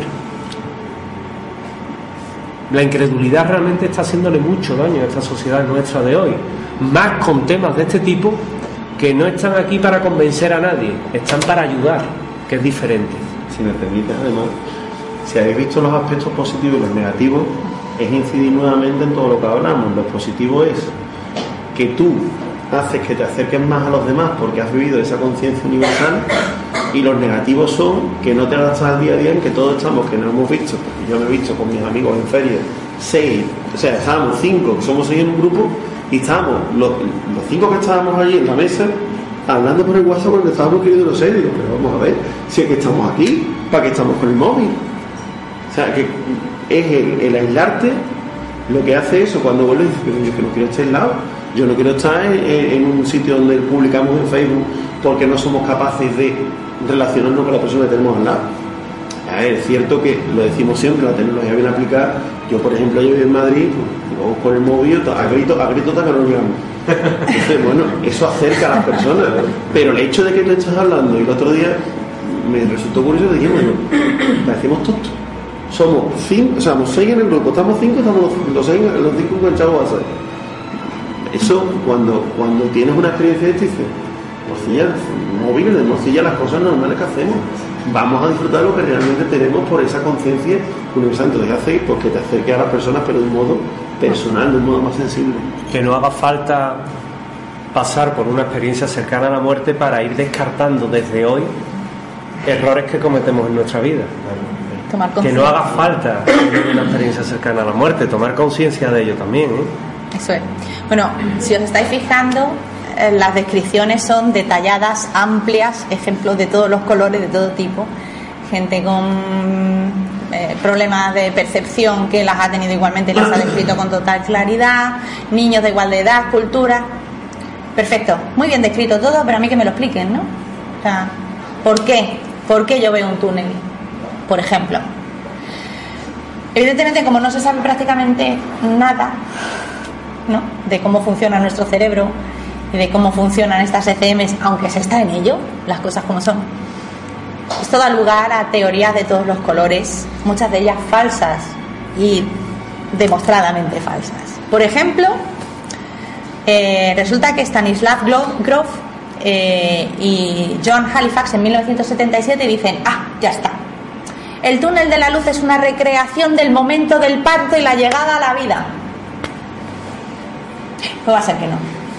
La incredulidad realmente está haciéndole mucho daño a esta sociedad nuestra de hoy, más con temas de este tipo que no están aquí para convencer a nadie, están para ayudar, que es diferente. Si me permite, además, si habéis visto los aspectos positivos y los negativos, es incidir nuevamente en todo lo que hablamos. Lo positivo es que tú haces que te acerques más a los demás porque has vivido esa conciencia universal, y los negativos son que no te adaptas al día a día en que todos estamos, que no hemos visto, porque yo me he visto con mis amigos en feria 6, o sea, estábamos 5, que somos 6 en un grupo, y estábamos los 5 que estábamos allí en la mesa hablando por el WhatsApp cuando estábamos escribiendo los 6. Digo, pero vamos a ver, si es que estamos aquí, ¿para qué estamos con el móvil? O sea, que es el aislarte lo que hace eso. Cuando vuelves, pero yo que no quiero estar aislado, yo no quiero estar en un sitio donde publicamos en Facebook porque no somos capaces de relacionarnos con la persona que tenemos al lado. A ver, es cierto que lo decimos siempre, la tecnología viene a aplicar. Yo, por ejemplo, yo vivo en Madrid, pues, vamos con el móvil a grito hasta que no llegamos. Entonces, bueno, eso acerca a las personas, pero el hecho de que tú estás hablando, y el otro día me resultó curioso, dijimos, parecemos tontos. Somos 5, o sea, somos 6 en el grupo, estamos 5, estamos los 5 enganchados a 6. Eso, cuando tienes una experiencia de este, dices, morcilla, móviles, de morcilla, las cosas normales que hacemos. Vamos a disfrutar lo que realmente tenemos por esa conciencia universal. Entonces, ¿qué hacéis? Pues que te acerques a las personas, pero de un modo personal, de un modo más sensible. Que no haga falta pasar por una experiencia cercana a la muerte para ir descartando desde hoy errores que cometemos en nuestra vida. Que no haga falta una experiencia cercana a la muerte, tomar conciencia de ello también, ¿eh? Eso es. Bueno, si os estáis fijando, las descripciones son detalladas, amplias, ejemplos de todos los colores, de todo tipo. Gente con problemas de percepción que las ha tenido igualmente, las ha descrito con total claridad. Niños de igual de edad, cultura. Perfecto, muy bien descrito todo, pero a mí que me lo expliquen, ¿no? O sea, ¿por qué? ¿Por qué yo veo un túnel? Por ejemplo. Evidentemente, como no se sabe prácticamente nada, ¿no?, de cómo funciona nuestro cerebro y de cómo funcionan estas ECMs, aunque se está en ello, las cosas como son, esto da lugar a teorías de todos los colores, muchas de ellas falsas y demostradamente falsas. Por ejemplo, resulta que Stanislav Grof y John Halifax en 1977 dicen, ya está, el túnel de la luz es una recreación del momento del parto y la llegada a la vida. Pues va a ser que no.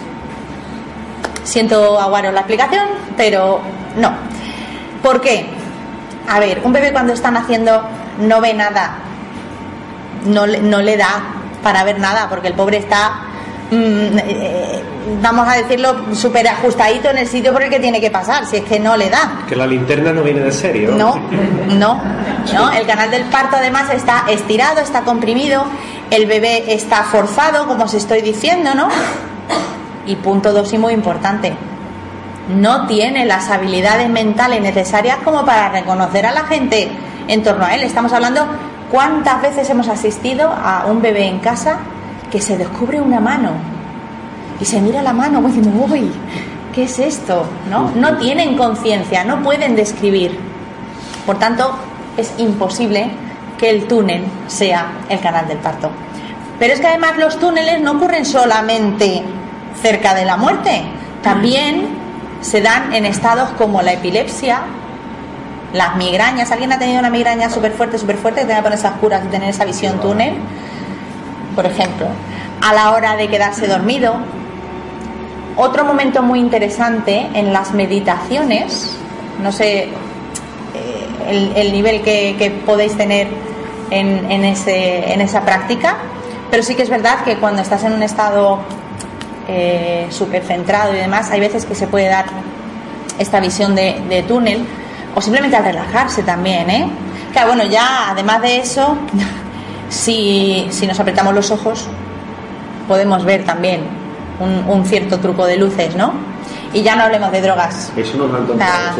Siento aguaros la explicación, pero no. ¿Por qué? A ver, un bebé cuando está naciendo no ve nada, no le da para ver nada, porque el pobre está, vamos a decirlo, súper ajustadito en el sitio por el que tiene que pasar, si es que no le da. Que la linterna no viene de serie, ¿no? No, el canal del parto además está estirado, está comprimido, el bebé está forzado, como os estoy diciendo, ¿no? Y punto 2 y muy importante, no tiene las habilidades mentales necesarias como para reconocer a la gente en torno a él. Estamos hablando, ¿cuántas veces hemos asistido a un bebé en casa que se descubre una mano y se mira la mano como diciendo, uy, ¿qué es esto? No tienen conciencia, no pueden describir. Por tanto, es imposible que el túnel sea el canal del parto. Pero es que además los túneles no ocurren solamente cerca de la muerte, también se dan en estados como la epilepsia Las migrañas, ¿alguien ha tenido una migraña súper fuerte, que tenga que ponerse a oscuras y tener esa visión túnel? Por ejemplo, a la hora de quedarse dormido. Otro momento muy interesante en las meditaciones, no sé el nivel que podéis tener en esa práctica, pero sí que es verdad que cuando estás en un estado súper centrado y demás, hay veces que se puede dar esta visión de túnel, o simplemente al relajarse también, Claro, bueno, ya además de eso, si nos apretamos los ojos, podemos ver también un cierto truco de luces, ¿no? Y ya no hablemos de drogas. Eso no lo han contado.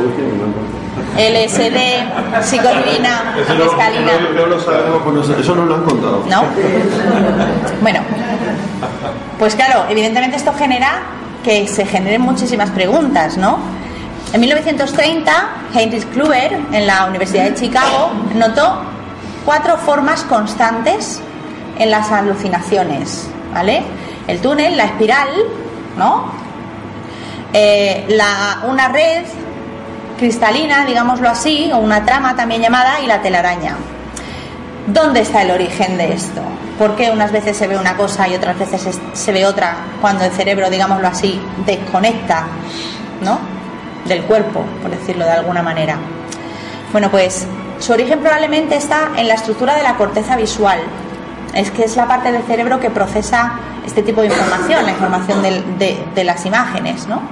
LSD, psilocibina, mescalina. No lo sabemos, eso no lo han contado. ¿No? Bueno, pues claro, evidentemente esto genera que se generen muchísimas preguntas, ¿no? En 1930, Heinrich Klüver, en la Universidad de Chicago, notó 4 formas constantes en las alucinaciones, ¿vale? El túnel, la espiral, ¿no? Una red cristalina, digámoslo así, o una trama también llamada, y la telaraña. ¿Dónde está el origen de esto? ¿Por qué unas veces se ve una cosa y otras veces se ve otra cuando el cerebro, digámoslo así, desconecta, ¿no?, del cuerpo, por decirlo de alguna manera? Bueno, pues su origen probablemente está en la estructura de la corteza visual. Es que es la parte del cerebro que procesa este tipo de información, la información de las imágenes, ¿no?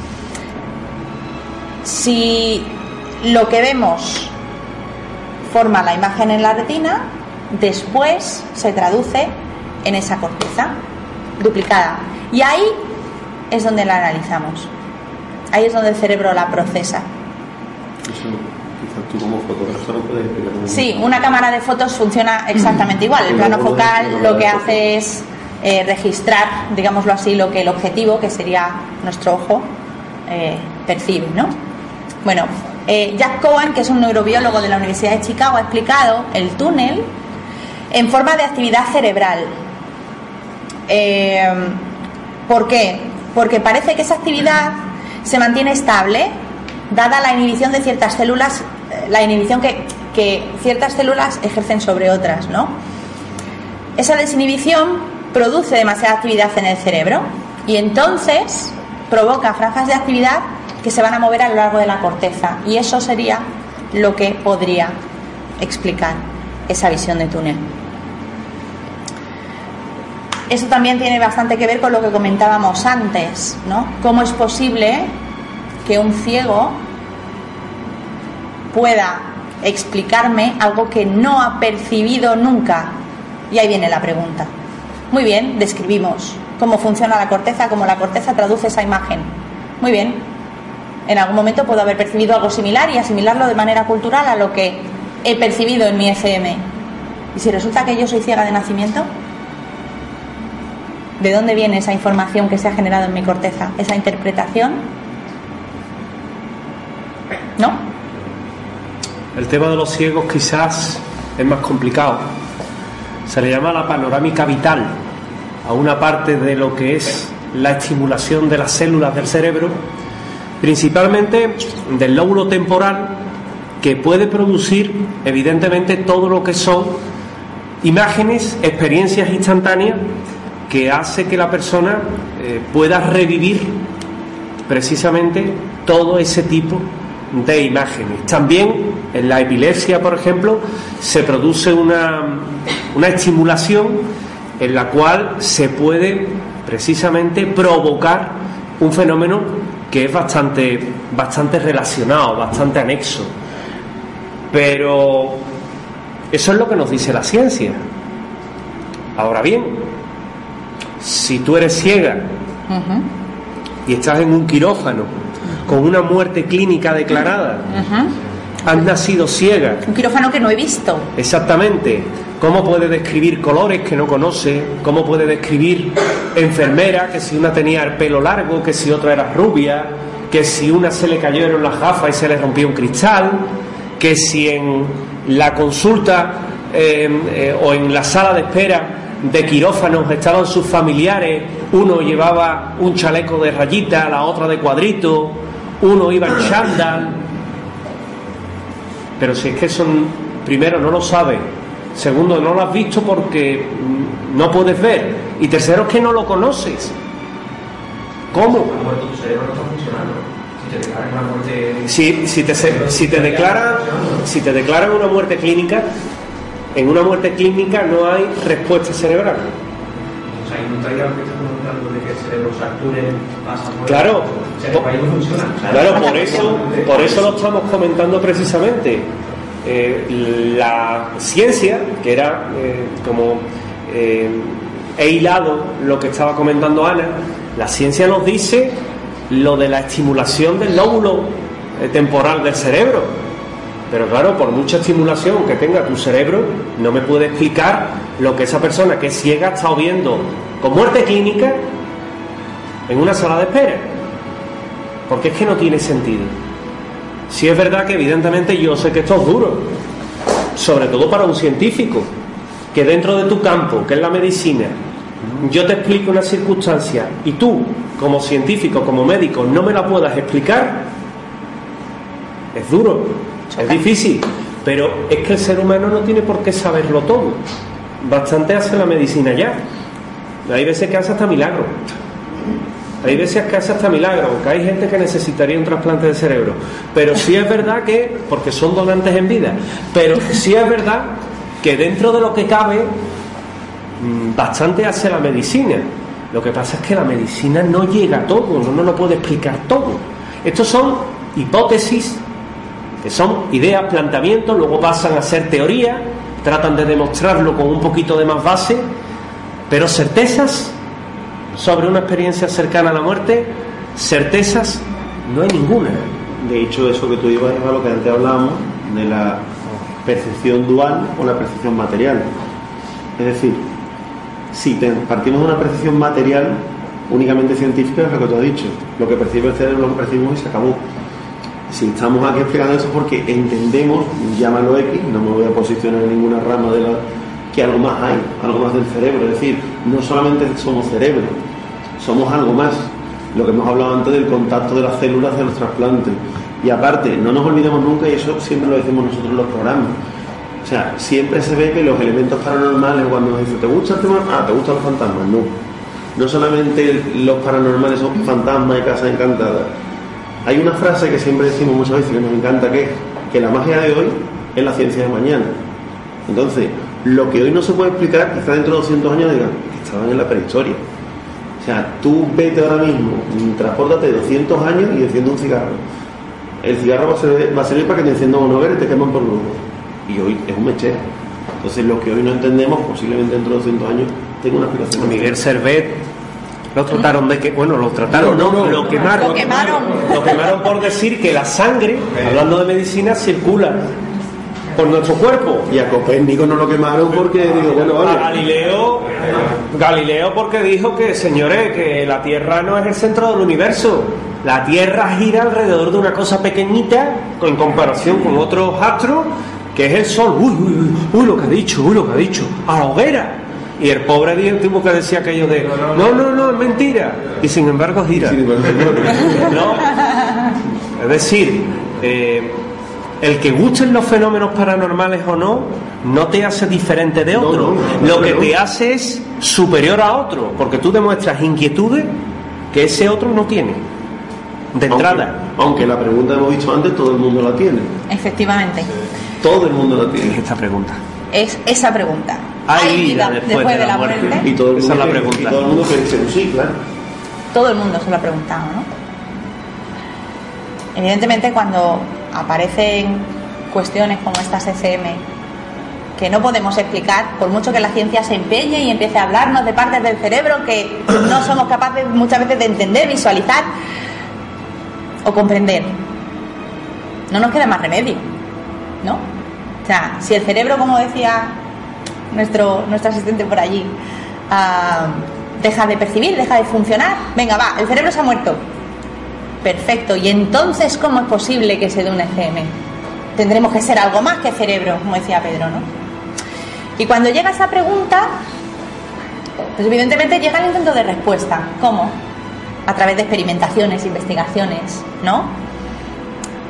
Si lo que vemos forma la imagen en la retina, después se traduce en esa corteza duplicada. Y ahí es donde la analizamos. Ahí es donde el cerebro la procesa. Eso, quizás tú como fotógrafo no puedes explicar. Sí, una cámara de fotos funciona exactamente igual. El plano focal lo que hace es registrar, digámoslo así, lo que el objetivo, que sería nuestro ojo, percibe, ¿no? Bueno, Jack Cohen, que es un neurobiólogo de la Universidad de Chicago, ha explicado el túnel en forma de actividad cerebral. ¿Por qué? Porque parece que esa actividad se mantiene estable dada la inhibición de ciertas células, la inhibición que ciertas células ejercen sobre otras, ¿no? Esa desinhibición produce demasiada actividad en el cerebro y entonces provoca franjas de actividad que se van a mover a lo largo de la corteza, y eso sería lo que podría explicar esa visión de túnel. Eso también tiene bastante que ver con lo que comentábamos antes, ¿no? ¿Cómo es posible que un ciego pueda explicarme algo que no ha percibido nunca? Y ahí viene la pregunta. Muy bien, describimos cómo funciona la corteza, cómo la corteza traduce esa imagen. Muy bien. En algún momento puedo haber percibido algo similar y asimilarlo de manera cultural a lo que he percibido en mi FM. ¿Y si resulta que yo soy ciega de nacimiento? ¿De dónde viene esa información que se ha generado en mi corteza? ¿Esa interpretación? ¿No? El tema de los ciegos quizás es más complicado. Se le llama la panorámica vital a una parte de lo que es la estimulación de las células del cerebro, principalmente del lóbulo temporal, que puede producir evidentemente todo lo que son imágenes, experiencias instantáneas, que hace que la persona pueda revivir precisamente todo ese tipo de imágenes. También en la epilepsia, por ejemplo, se produce una estimulación en la cual se puede precisamente provocar un fenómeno que es bastante relacionado, bastante anexo. Pero eso es lo que nos dice la ciencia. Ahora bien, si tú eres ciega y estás en un quirófano con una muerte clínica declarada, has nacido ciega. Un quirófano que no he visto. Exactamente. ¿Cómo puede describir colores que no conoce? ¿Cómo puede describir enfermera, que si una tenía el pelo largo, que si otra era rubia, que si una se le cayeron las gafas y se le rompió un cristal, que si en la consulta o en la sala de espera de quirófanos estaban sus familiares, uno llevaba un chaleco de rayita, la otra de cuadrito, uno iba en chándal? Pero si es que son, primero, no lo sabes, segundo, no lo has visto porque no puedes ver, y tercero, es que no lo conoces. ¿Cómo? Tu cerebro no está funcionando. Si te declaran una muerte... Si te declaran una muerte clínica, en una muerte clínica no hay respuesta cerebral. O sea, y no estaría lo que estás comentando de que el cerebro se actúe, pasa por... Claro. O sea, que ahí no funciona. Claro, por eso lo estamos comentando precisamente. La ciencia, que era he hilado lo que estaba comentando Ana, la ciencia nos dice lo de la estimulación del lóbulo temporal del cerebro. Pero claro, por mucha estimulación que tenga tu cerebro, no me puede explicar lo que esa persona que es ciega ha estado viendo con muerte clínica en una sala de espera. Porque es que no tiene sentido. Sí es verdad que evidentemente yo sé que esto es duro, sobre todo para un científico, que dentro de tu campo, que es la medicina, yo te explico una circunstancia y tú, como científico, como médico, no me la puedas explicar. Es duro, es difícil, pero es que el ser humano no tiene por qué saberlo todo. Bastante hace la medicina ya. Hay veces que hace hasta milagros. Hay veces que hace hasta milagros, que hay gente que necesitaría un trasplante de cerebro. Pero sí es verdad que, porque son donantes en vida, pero sí es verdad que dentro de lo que cabe, bastante hace la medicina. Lo que pasa es que la medicina no llega a todo, no lo puede explicar todo. Estos son hipótesis, que son ideas, planteamientos, luego pasan a ser teoría, tratan de demostrarlo con un poquito de más base, pero certezas sobre una experiencia cercana a la muerte, certezas no hay ninguna. De hecho, eso que tú ibas es a lo que antes hablábamos de la percepción dual o la percepción material. Es decir, si partimos de una percepción material únicamente científica, es lo que tú has dicho, lo que percibe el cerebro lo que percibimos y se acabó. Si estamos aquí explicando eso porque entendemos, llámalo X, no me voy a posicionar en ninguna rama de la que algo más hay, algo más del cerebro. Es decir, no solamente somos cerebro, somos algo más. Lo que hemos hablado antes del contacto de las células de los trasplantes. Y aparte, no nos olvidemos nunca, y eso siempre lo decimos nosotros en los programas, o sea, siempre se ve que los elementos paranormales, cuando nos dicen, ¿te gusta el tema? Ah, ¿te gustan los fantasmas? No solamente los paranormales son fantasmas y casas encantadas. Hay una frase que siempre decimos muchas veces que nos encanta, que es que la magia de hoy es la ciencia de mañana. Entonces, lo que hoy no se puede explicar, quizá dentro de 200 años digan que estaban en la prehistoria. O sea, tú vete ahora mismo, transpórtate 200 años y enciende un cigarro. El cigarro va a servir para que te enciendan una hoguera y te queman por lujo. Y hoy es un mechero. Entonces, lo que hoy no entendemos, posiblemente dentro de 200 años tenga una explicación. Miguel Servet lo trataron de que, bueno, lo trataron, lo quemaron. Lo quemaron por decir que la sangre, hablando de medicina, circula por nuestro cuerpo. Y a Copérnico no lo quemaron porque digo, bueno, vale. A Galileo porque dijo que, señores, que la Tierra no es el centro del universo. La Tierra gira alrededor de una cosa pequeñita en comparación con otros astros, que es el Sol. Uy, lo que ha dicho, a la hoguera. Y el pobre tuvo que decir aquello de no, es mentira, y sin embargo gira. ¿No? Es decir, el que gusten los fenómenos paranormales o no te hace diferente de otro. Lo que te hace es superior a otro, porque tú demuestras inquietudes que ese otro no tiene de entrada. Aunque la pregunta hemos dicho antes, todo el mundo la tiene. Efectivamente. Todo el mundo la tiene. Esta pregunta. Es esa pregunta. ¿Hay vida después de la muerte? Y todo el mundo, esa es la pregunta. Y todo el mundo piensa que sí, claro. Todo el mundo se lo ha preguntado, ¿no? Evidentemente, cuando aparecen cuestiones como estas ECM que no podemos explicar, por mucho que la ciencia se empeñe y empiece a hablarnos de partes del cerebro que no somos capaces muchas veces de entender, visualizar o comprender, no nos queda más remedio, ¿no? O sea, si el cerebro, como decía nuestro asistente por allí, deja de percibir, deja de funcionar, venga, va, el cerebro se ha muerto. Perfecto, y entonces, ¿cómo es posible que se dé un ECM? Tendremos que ser algo más que cerebro, como decía Pedro, ¿no? Y cuando llega esa pregunta, pues evidentemente llega el intento de respuesta. ¿Cómo? A través de experimentaciones, investigaciones, ¿no?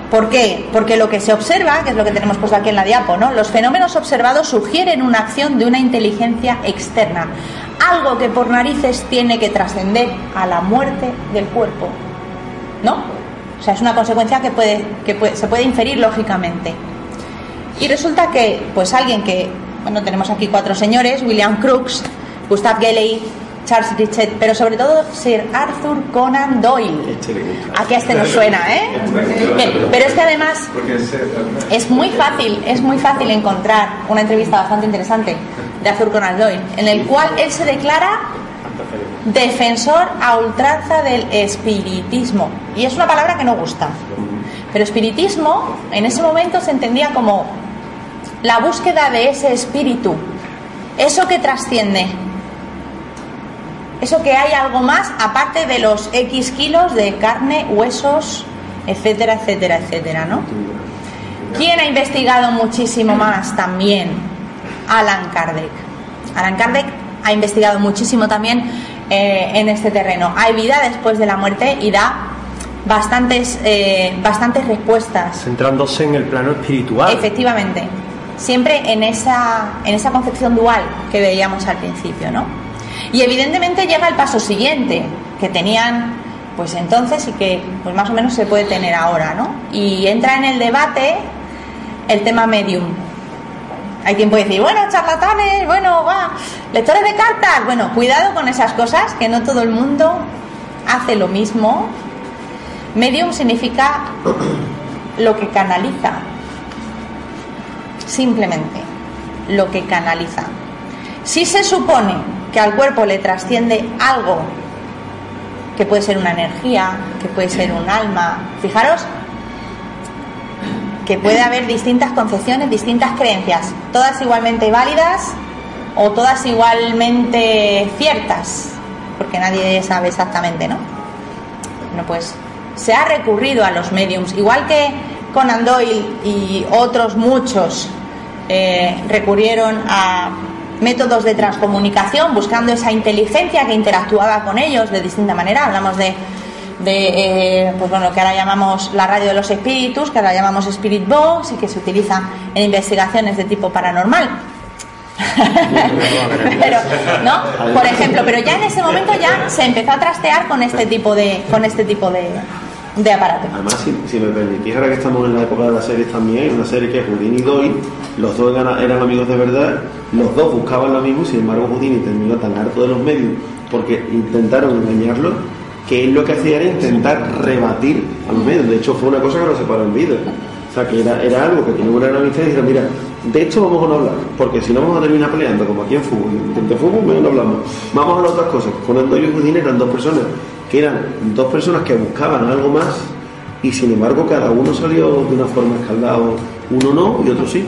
¿Por qué? Porque lo que se observa, que es lo que tenemos puesto aquí en la diapo, ¿no? Los fenómenos observados sugieren una acción de una inteligencia externa, algo que por narices tiene que trascender a la muerte del cuerpo, ¿no? O sea, es una consecuencia que se puede inferir lógicamente. Y resulta que, pues alguien que, bueno, tenemos aquí 4 señores: William Crookes, Gustav Gelley, Charles Richet, pero sobre todo Sir Arthur Conan Doyle. Aquí a este nos suena, ¿eh? Bien, pero es que además es muy fácil encontrar una entrevista bastante interesante de Arthur Conan Doyle, en el cual él se declara defensor a ultranza del espiritismo. Y es una palabra que no gusta. Pero espiritismo en ese momento se entendía como la búsqueda de ese espíritu, eso que trasciende, eso que hay algo más aparte de los X kilos de carne, huesos, etcétera, etcétera, etcétera, ¿no? ¿Quién ha investigado muchísimo más también? Alan Kardec. Alan Kardec ha investigado muchísimo también en este terreno. Hay vida después de la muerte y da bastantes respuestas. Centrándose en el plano espiritual. Efectivamente. Siempre en esa concepción dual que veíamos al principio, ¿no? Y evidentemente llega el paso siguiente que tenían pues entonces y que pues más o menos se puede tener ahora, ¿no? Y entra en el debate el tema medium. Hay quien puede decir, bueno, charlatanes, bueno, lectores de cartas. Bueno, cuidado con esas cosas, que no todo el mundo hace lo mismo. Medium significa lo que canaliza, simplemente lo que canaliza. Si se supone que al cuerpo le trasciende algo, que puede ser una energía, que puede ser un alma, fijaros que puede haber distintas concepciones, distintas creencias, todas igualmente válidas o todas igualmente ciertas, porque nadie sabe exactamente, ¿no? Bueno, pues se ha recurrido a los mediums, igual que Conan Doyle y otros muchos recurrieron a métodos de transcomunicación buscando esa inteligencia que interactuaba con ellos de distinta manera. Hablamos de pues bueno, lo que ahora llamamos la radio de los espíritus, que ahora llamamos Spirit Box, y que se utiliza en investigaciones de tipo paranormal. Pero, ¿no? Por ejemplo, pero ya en ese momento ya se empezó a trastear con este tipo de aparato. Además, si me permitís, ahora que estamos en la época de las series también, una serie que es Houdini y Doyle, los dos eran amigos de verdad, los dos buscaban lo mismo, sin embargo Houdini terminó tan harto de los medios porque intentaron engañarlo, que él lo que hacía era intentar rebatir a los medios. De hecho, fue una cosa que lo separó en vida. O sea, que era algo que tiene una gran amistad y dijeron, mira, de esto vamos a no hablar, porque si no vamos a terminar peleando, como aquí en fútbol. De fútbol menos no hablamos. Vamos a hablar de otras cosas. Conan Doyle y Houdini eran dos personas que buscaban algo más, y sin embargo cada uno salió de una forma escaldado, uno no y otro sí.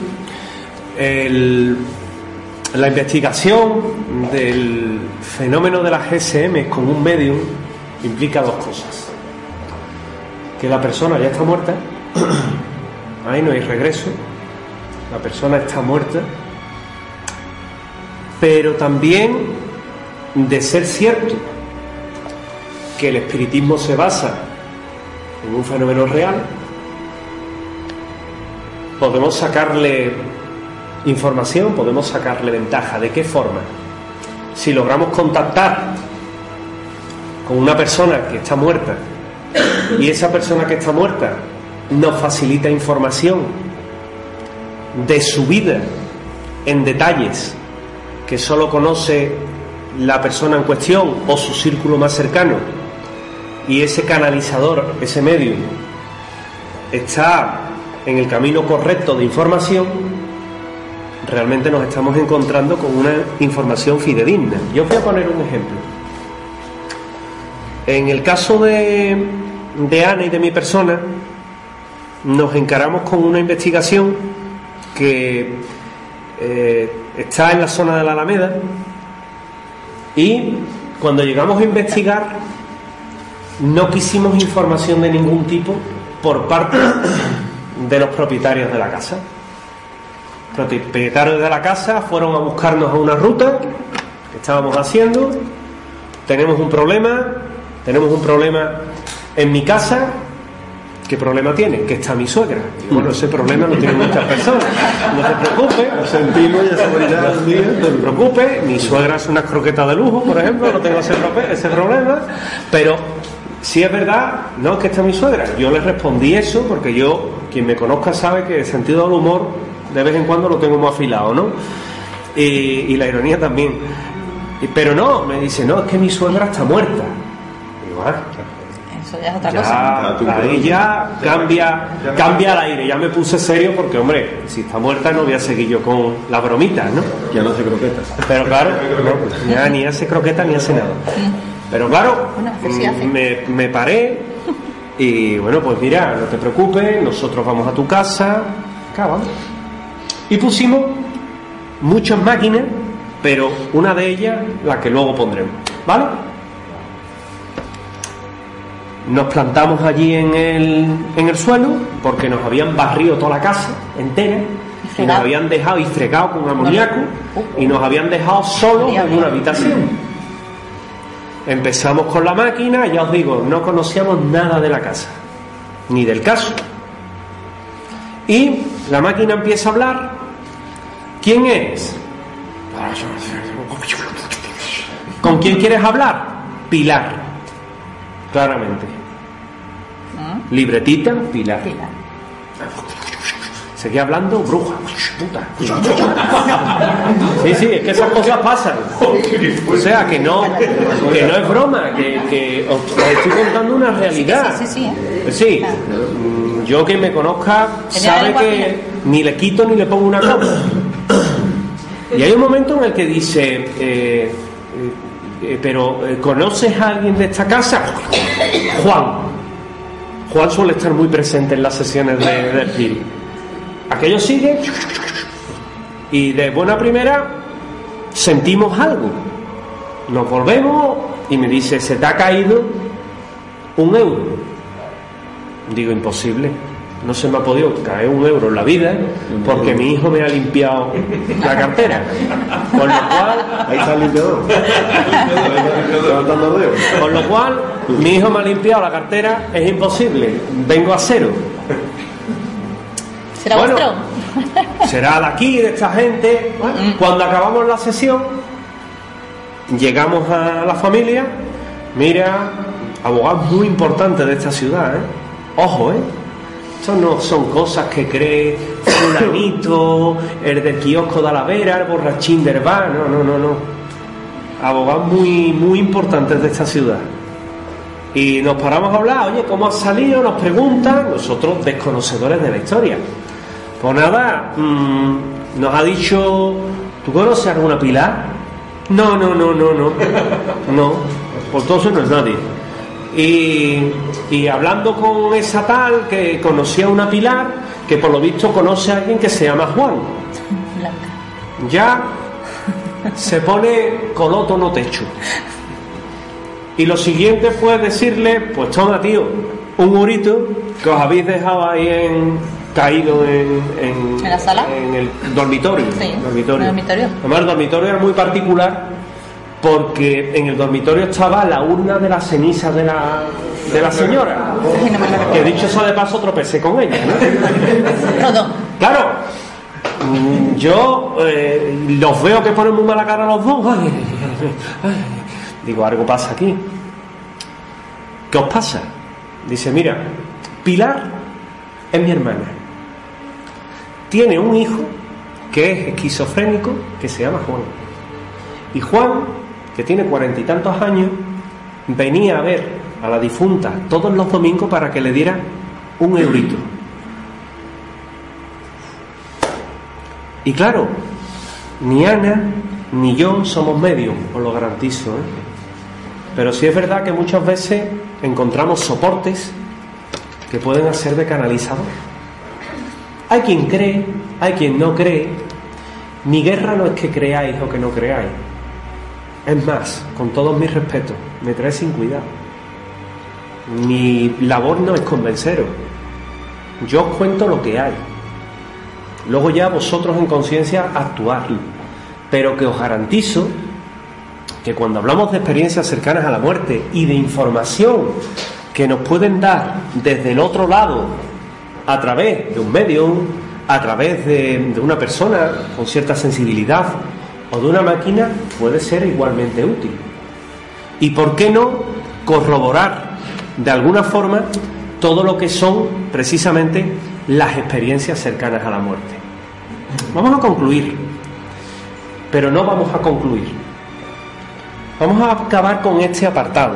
La investigación del fenómeno de las GSM con un medium implica dos cosas: que la persona ya está muerta, ahí no hay regreso, la persona está muerta, pero también, de ser cierto que el espiritismo se basa en un fenómeno real, podemos sacarle información, podemos sacarle ventaja. ¿De qué forma? Si logramos contactar con una persona que está muerta y esa persona que está muerta nos facilita información de su vida en detalles que solo conoce la persona en cuestión o su círculo más cercano, y ese canalizador, ese medium, está en el camino correcto de información, realmente nos estamos encontrando con una información fidedigna. Yo os voy a poner un ejemplo. En el caso de Ana y de mi persona, nos encaramos con una investigación que está en la zona de la Alameda, y cuando llegamos a investigar no quisimos información de ningún tipo por parte de los propietarios de la casa. Los propietarios de la casa fueron a buscarnos a una ruta que estábamos haciendo. Tenemos un problema en mi casa, ¿Qué problema tiene? Que está mi suegra. Y bueno, ese problema lo tienen muchas personas. No te preocupes. Lo sentimos y seguridad del día. No te preocupes. Mi suegra es unas croquetas de lujo, por ejemplo. No tengo ese problema. Pero si es verdad, no es que está mi suegra. Yo le respondí eso porque yo, quien me conozca sabe que el sentido del humor de vez en cuando lo tengo muy afilado, ¿no? Y la ironía también. Pero no, me dice, no, es que mi suegra está muerta. Digo, eso ya es otra cosa. Ahí ya cambia el aire. Ya me puse serio porque, hombre, si está muerta no voy a seguir yo con las bromitas, ¿no? Ya no hace croquetas. Pero claro, no, ya ni hace croquetas ni hace nada. Pero claro, me paré y bueno, pues mira, no te preocupes, nosotros vamos a tu casa. Acá, y pusimos muchas máquinas, pero una de ellas la que luego pondremos, ¿vale? Nos plantamos allí en el suelo porque nos habían barrido toda la casa entera y nos habían dejado y fregado con amoníaco y nos habían dejado solos en una habitación. Empezamos con la máquina, ya os digo, no conocíamos nada de la casa ni del caso. Y la máquina empieza a hablar. ¿Quién es? ¿Con quién quieres hablar? Pilar. Claramente. Libretita, Pilar. Seguía hablando, bruja. Puta. Sí, es que esas cosas pasan. O sea, que no es broma, que os estoy contando una realidad. Sí. Yo que me conozca sabe que ni le quito ni le pongo una copa. Y hay un momento en el que dice, pero ¿conoces a alguien de esta casa? Juan suele estar muy presente en las sesiones del Giri. Aquello sigue y de buena primera sentimos algo. Nos volvemos y me dice, se te ha caído 1 euro. Digo, imposible. No se me ha podido caer 1 euro en la vida porque mi hijo me ha limpiado la cartera. Con lo cual, ahí está el limpiador. Con lo cual, mi hijo me ha limpiado la cartera, es imposible. Vengo a cero. ¿Será vuestro? Será de aquí, de esta gente. Cuando acabamos la sesión, llegamos a la familia. Mira, abogados muy importantes de esta ciudad, Ojo, Eso no son cosas que cree fulanito, el del kiosco de Alavera, el borrachín del bar. No. Abogados muy, muy importantes de esta ciudad. Y nos paramos a hablar, oye, ¿cómo has salido? Nos preguntan, nosotros desconocedores de la historia. Pues nada, nos ha dicho, ¿tú conoces alguna Pilar? No, por todo eso no es nadie. Y hablando con esa tal que conocía a una Pilar, que por lo visto conoce a alguien que se llama Juan. Ya se pone coloto no techo. Y lo siguiente fue decirle, pues toma tío, 1 eurito que os habéis dejado ahí caído en la sala, en el dormitorio. Sí, dormitorio. Además el dormitorio era muy particular porque en el dormitorio estaba la urna de las cenizas de la señora, que dicho sea de paso tropecé con ella, ¿no? Claro, yo los veo que ponen muy mala cara los dos. Digo, algo pasa aquí. ¿Qué os pasa? Dice, mira, Pilar es mi hermana. Tiene un hijo que es esquizofrénico, que se llama Juan. Y Juan, que tiene 40 y tantos años, venía a ver a la difunta todos los domingos para que le diera 1 eurito. Y claro, ni Ana ni yo somos medios, os lo garantizo, Pero sí es verdad que muchas veces encontramos soportes que pueden hacer de canalizador. Hay quien cree, hay quien no cree. Mi guerra no es que creáis o que no creáis. Es más, con todos mis respetos, me trae sin cuidado. Mi labor no es convenceros. Yo os cuento lo que hay. Luego ya vosotros en conciencia actuar. Pero que os garantizo que cuando hablamos de experiencias cercanas a la muerte y de información que nos pueden dar desde el otro lado, a través de un medium, a través de una persona con cierta sensibilidad o de una máquina, puede ser igualmente útil. Y por qué no corroborar de alguna forma todo lo que son precisamente las experiencias cercanas a la muerte. Vamos a concluir, pero no vamos a concluir. Vamos a acabar con este apartado.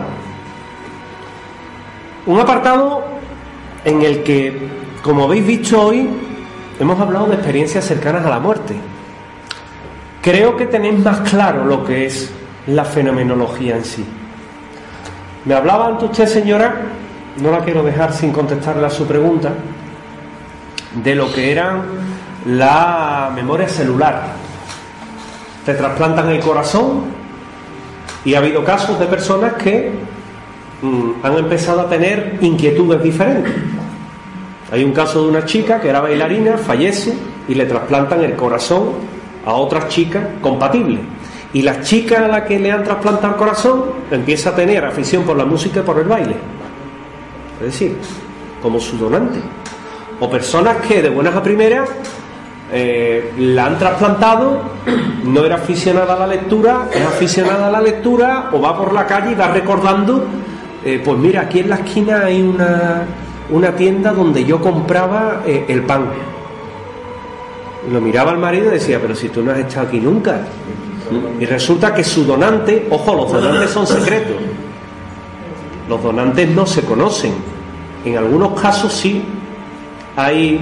Un apartado en el que, como habéis visto hoy, hemos hablado de experiencias cercanas a la muerte. Creo que tenéis más claro lo que es la fenomenología en sí. Me hablaba ante usted, señora, no la quiero dejar sin contestarle a su pregunta, de lo que eran la memoria celular. Te trasplantan el corazón y ha habido casos de personas que han empezado a tener inquietudes diferentes. Hay un caso de una chica que era bailarina, fallece y le trasplantan el corazón a otra chica compatible. Y la chica a la que le han trasplantado el corazón empieza a tener afición por la música y por el baile. Es decir, como su donante. O personas que de buenas a primeras la han trasplantado, no era aficionada a la lectura, es aficionada a la lectura, o va por la calle y va recordando, pues mira, aquí en la esquina hay una tienda donde yo compraba el pan. Y lo miraba al marido y decía, pero si tú no has estado aquí nunca. Y resulta que su donante, ojo, los donantes son secretos, los donantes no se conocen. En algunos casos sí hay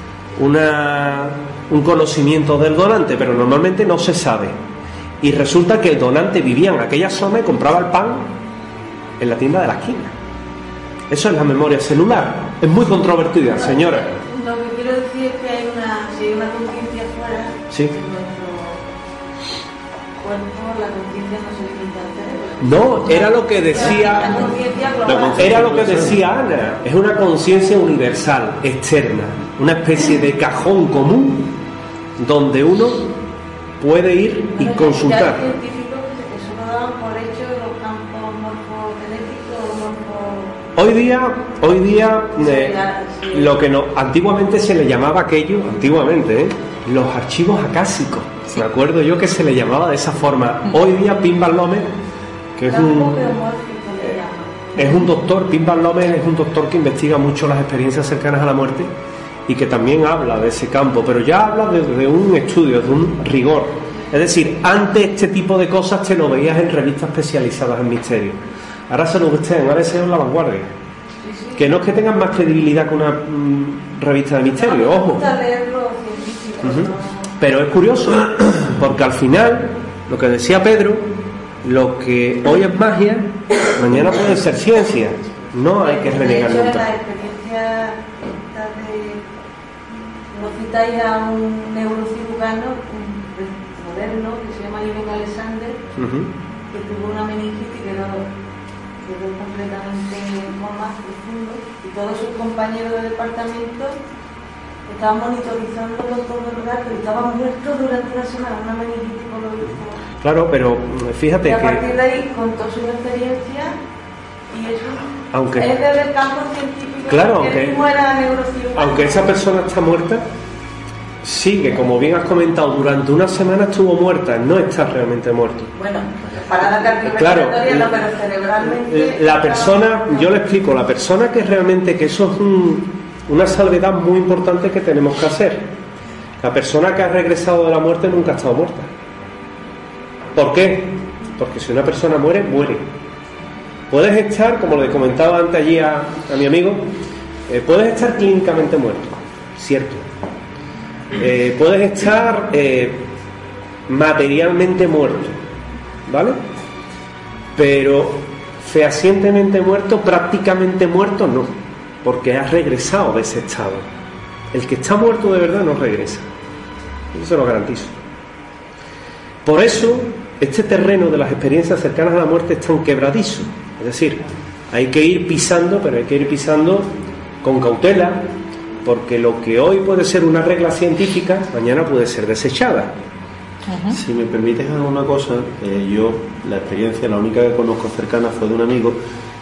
un conocimiento del donante, pero normalmente no se sabe. Y resulta que el donante vivía en aquella zona y compraba el pan en la tienda de la esquina. Eso es la memoria celular. Es muy controvertida, señora. Lo que quiero decir es que hay una conciencia fuera. Sí. De nuestro cuerpo, la conciencia no se limita al cerebro. No, era lo que decía. Era lo que decía Ana. Es una conciencia universal, externa, una especie de cajón común donde uno puede ir y consultar. Hoy día lo que antiguamente se le llamaba aquello, los archivos acásicos. Me acuerdo yo que se le llamaba de esa forma. Hoy día Pim Van Lommel, que es un doctor, Pim Van Lommel es un doctor que investiga mucho las experiencias cercanas a la muerte y que también habla de ese campo, pero ya habla de un estudio, de un rigor. Es decir, antes este tipo de cosas te lo veías en revistas especializadas en misterio. Ahora se lo ves en ABC o en La Vanguardia. Que no es que tengan más credibilidad que una revista de misterio, ojo. Pero es curioso, porque al final, lo que decía Pedro, lo que hoy es magia, mañana puede ser ciencia. No hay que renegar nunca. La experiencia lo citáis a un neurocirujano moderno que se llama Ivan Alexander, que tuvo una meningitis y quedó completamente en coma profundo, y todos sus compañeros de departamento estaban monitorizando todo el rato y estaban muertos durante una semana, una meningitis por lo visto. Claro, pero fíjate y a que partir de ahí contó su experiencia y eso aunque, es desde el campo científico. Claro, aunque esa persona está muerta, sigue, como bien has comentado, durante una semana estuvo muerta, no está realmente muerto. Bueno, parada cardiorrespiratoria no, pero cerebralmente. La persona, yo le explico, la persona que realmente, que eso es una salvedad muy importante que tenemos que hacer. La persona que ha regresado de la muerte nunca ha estado muerta. ¿Por qué? Porque si una persona muere, muere. Puedes estar, como le comentaba antes allí a mi amigo, puedes estar clínicamente muerto, cierto. Puedes estar materialmente muerto, ¿vale? Pero fehacientemente muerto, prácticamente muerto, no, porque has regresado de ese estado. El que está muerto de verdad no regresa, eso se lo garantizo. Por eso este terreno de las experiencias cercanas a la muerte es tan quebradizo. Es decir, hay que ir pisando, pero hay que ir pisando con cautela, porque lo que hoy puede ser una regla científica, mañana puede ser desechada. Si me permites una cosa, yo la experiencia, la única que conozco cercana fue de un amigo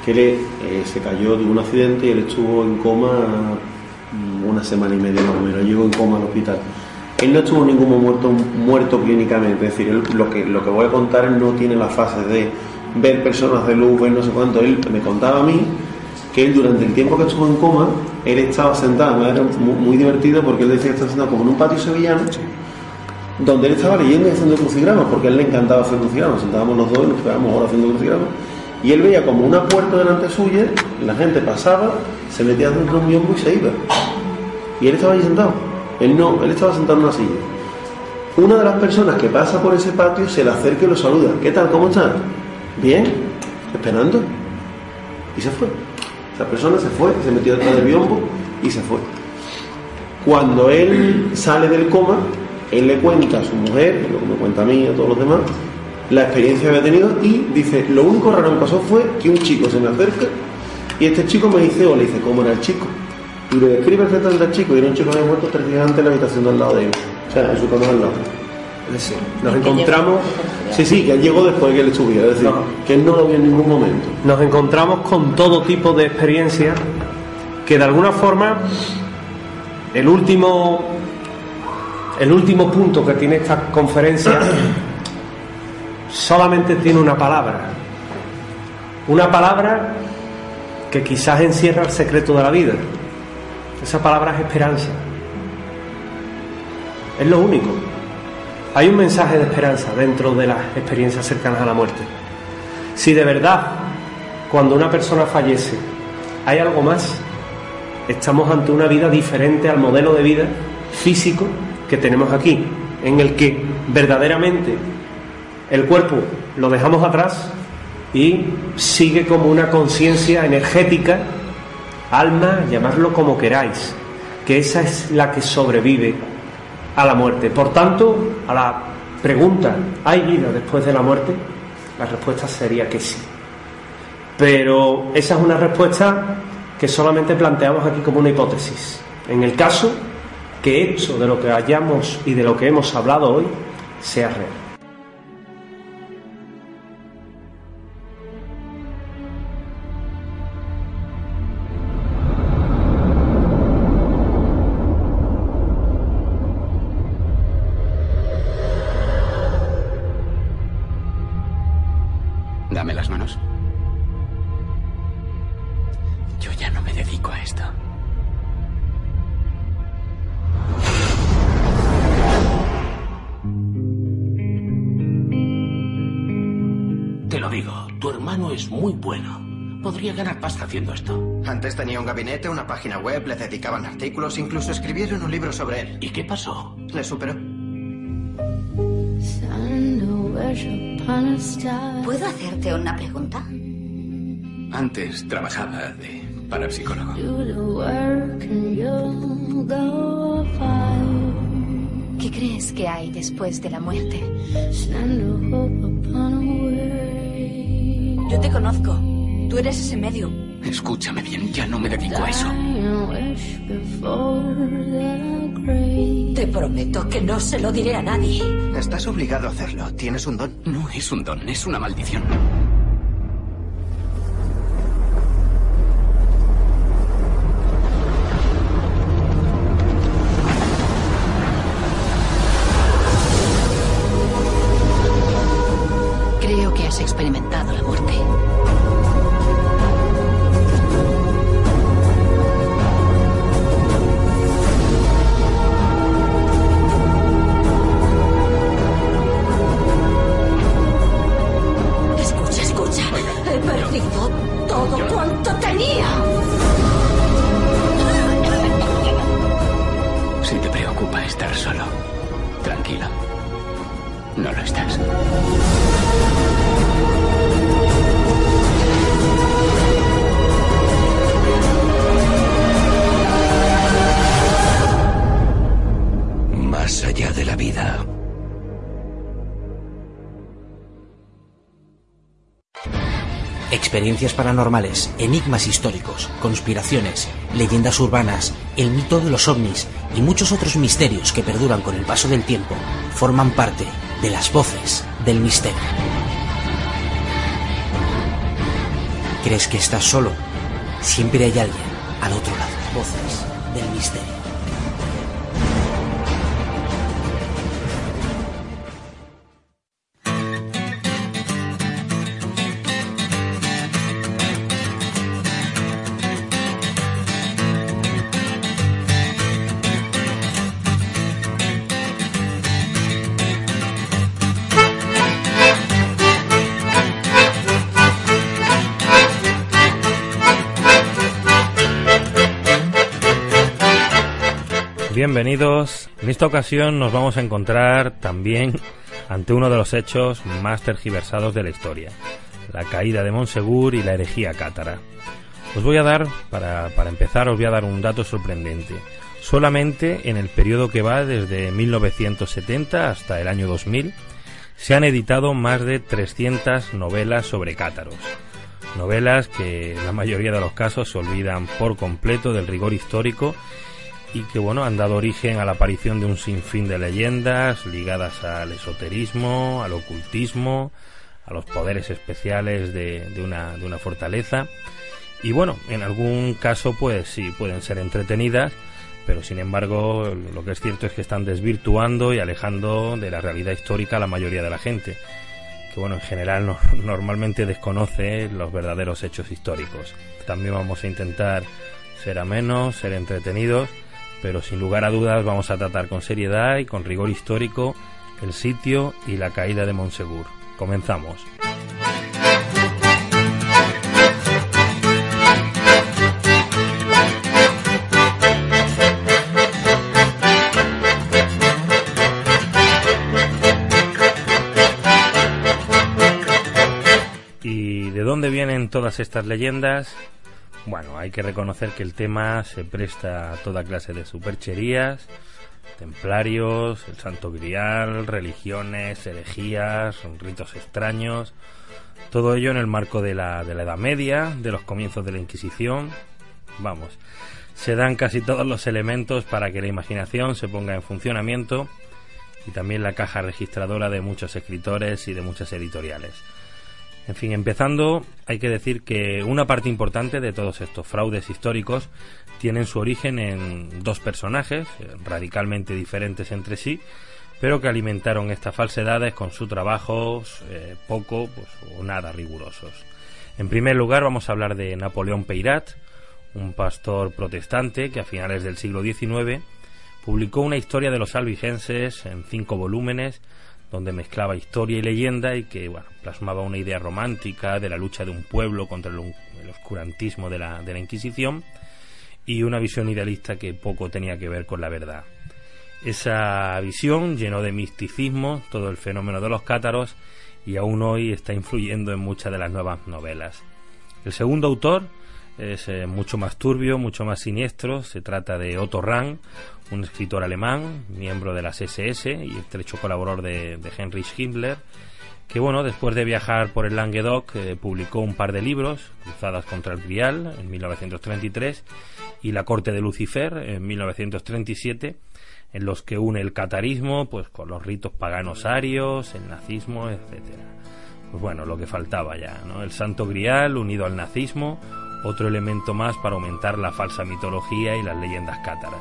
que él se cayó de un accidente y él estuvo en coma una semana y media más o menos, llegó en coma al hospital. Él no estuvo en ningún momento muerto clínicamente, es decir, lo que voy a contar, él no tiene la fase de ver personas de luz, ver no sé cuánto. Él me contaba a mí que él, durante el tiempo que estuvo en coma, él estaba sentado, era muy divertido porque él decía que estaba sentado como en un patio sevillano, donde él estaba leyendo y haciendo crucigramas, porque a él le encantaba hacer crucigramas. Sentábamos los dos y nos quedábamos horas haciendo crucigramas, y él veía como una puerta delante suya, la gente pasaba, se metía dentro de un biombo y se iba, y él estaba ahí sentado. Él estaba sentado en una silla. Una de las personas que pasa por ese patio se le acerca y lo saluda. ¿Qué tal? ¿Cómo estás? Bien, esperando. Y se fue. Esa persona se fue, se metió detrás del biombo y se fue. Cuando él sale del coma, él le cuenta a su mujer, lo que me cuenta a mí y a todos los demás, la experiencia que había tenido, y dice: lo único raro que me pasó fue que un chico se me acerca y este chico me dice hola. Dice: ¿cómo era el chico? Y le describe perfectamente al chico, y era un chico que había muerto 3 días antes en la habitación de al lado de él, o sea, en su cama al lado. Es decir, nos encontramos, sí, que él llegó después de que él estuviera, es decir, que él no lo vio en ningún momento. Nos encontramos con todo tipo de experiencias que de alguna forma el último punto que tiene esta conferencia solamente tiene una palabra que quizás encierra el secreto de la vida. Esa palabra es esperanza. Es lo único. Hay un mensaje de esperanza dentro de las experiencias cercanas a la muerte. Si de verdad, cuando una persona fallece, hay algo más, estamos ante una vida diferente al modelo de vida físico que tenemos aquí, en el que verdaderamente el cuerpo lo dejamos atrás y sigue como una conciencia energética, alma, llamadlo como queráis, que esa es la que sobrevive a la muerte. Por tanto, a la pregunta ¿hay vida después de la muerte?, la respuesta sería que sí. Pero esa es una respuesta que solamente planteamos aquí como una hipótesis. En el caso que esto de lo que hayamos y de lo que hemos hablado hoy sea real. Dame las manos. Yo ya no me dedico a esto. Te lo digo, tu hermano es muy bueno. Podría ganar pasta haciendo esto. Antes tenía un gabinete, una página web, le dedicaban artículos, incluso escribieron un libro sobre él. ¿Y qué pasó? Le superó. ¿Puedo hacerte una pregunta? Antes trabajaba de parapsicólogo. ¿Qué crees que hay después de la muerte? Yo te conozco. Tú eres ese medio. Escúchame bien, ya no me dedico a eso. Te prometo que no se lo diré a nadie. Estás obligado a hacerlo. Tienes un don. No es un don, es una maldición. Creo que has experimentado la muerte. He perdido todo cuanto tenía. Si te preocupa estar solo, tranquilo. No lo estás. Más allá de la vida. Experiencias paranormales, enigmas históricos, conspiraciones, leyendas urbanas, el mito de los ovnis y muchos otros misterios que perduran con el paso del tiempo forman parte de las voces del misterio. ¿Crees que estás solo? Siempre hay alguien al otro lado. Voces del misterio. Bienvenidos. En esta ocasión nos vamos a encontrar también ante uno de los hechos más tergiversados de la historia, la caída de Montsegur y la herejía cátara. Os voy a dar, para empezar, os voy a dar un dato sorprendente. Solamente en el periodo que va desde 1970 hasta el año 2000 se han editado más de 300 novelas sobre cátaros. Novelas que en la mayoría de los casos se olvidan por completo del rigor histórico y que han dado origen a la aparición de un sinfín de leyendas ligadas al esoterismo, al ocultismo, a los poderes especiales de una fortaleza. Y en algún caso pues sí pueden ser entretenidas, pero sin embargo lo que es cierto es que están desvirtuando y alejando de la realidad histórica a la mayoría de la gente, que en general normalmente desconoce los verdaderos hechos históricos. También vamos a intentar ser amenos, ser entretenidos, pero sin lugar a dudas vamos a tratar con seriedad y con rigor histórico el sitio y la caída de Montsegur. Comenzamos. ¿Y de dónde vienen todas estas leyendas? Hay que reconocer que el tema se presta a toda clase de supercherías, templarios, el Santo Grial, religiones, herejías, ritos extraños, todo ello en el marco de la Edad Media, de los comienzos de la Inquisición. Se dan casi todos los elementos para que la imaginación se ponga en funcionamiento y también la caja registradora de muchos escritores y de muchas editoriales. En fin, empezando, hay que decir que una parte importante de todos estos fraudes históricos tienen su origen en dos personajes radicalmente diferentes entre sí, pero que alimentaron estas falsedades con sus trabajos poco o nada rigurosos. En primer lugar vamos a hablar de Napoleón Peyrat, un pastor protestante que a finales del siglo XIX publicó una historia de los albigenses en 5 volúmenes, donde mezclaba historia y leyenda y que plasmaba una idea romántica de la lucha de un pueblo contra el oscurantismo de la Inquisición y una visión idealista que poco tenía que ver con la verdad. Esa visión llenó de misticismo todo el fenómeno de los cátaros y aún hoy está influyendo en muchas de las nuevas novelas. El segundo autor es mucho más turbio, mucho más siniestro. Se trata de Otto Rahn, un escritor alemán, miembro de las SS y estrecho colaborador de Heinrich Himmler, que después de viajar por el Languedoc publicó un par de libros, Cruzadas contra el Grial en 1933 y La corte de Lucifer en 1937, en los que une el catarismo con los ritos paganos arios, el nazismo, etcétera. Lo que faltaba ya, ¿no? El Santo Grial unido al nazismo, otro elemento más para aumentar la falsa mitología y las leyendas cátaras.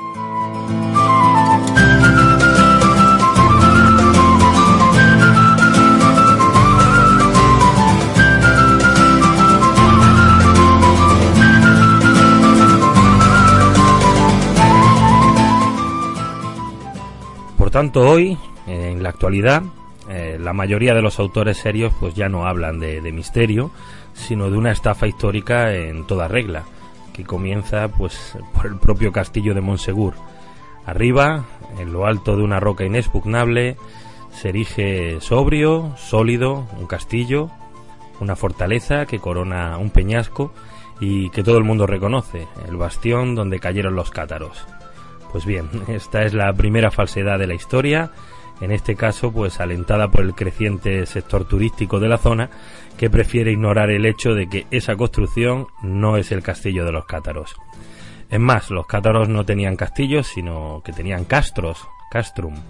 Por tanto, hoy, en la actualidad, la mayoría de los autores serios ya no hablan de misterio, sino de una estafa histórica en toda regla, que comienza por el propio castillo de Montsegur. Arriba, en lo alto de una roca inexpugnable, se erige sobrio, sólido, un castillo, una fortaleza que corona un peñasco y que todo el mundo reconoce, el bastión donde cayeron los cátaros. Pues bien, esta es la primera falsedad de la historia, en este caso alentada por el creciente sector turístico de la zona, que prefiere ignorar el hecho de que esa construcción no es el castillo de los cátaros. Es más, los cátaros no tenían castillos, sino que tenían castros, castrum,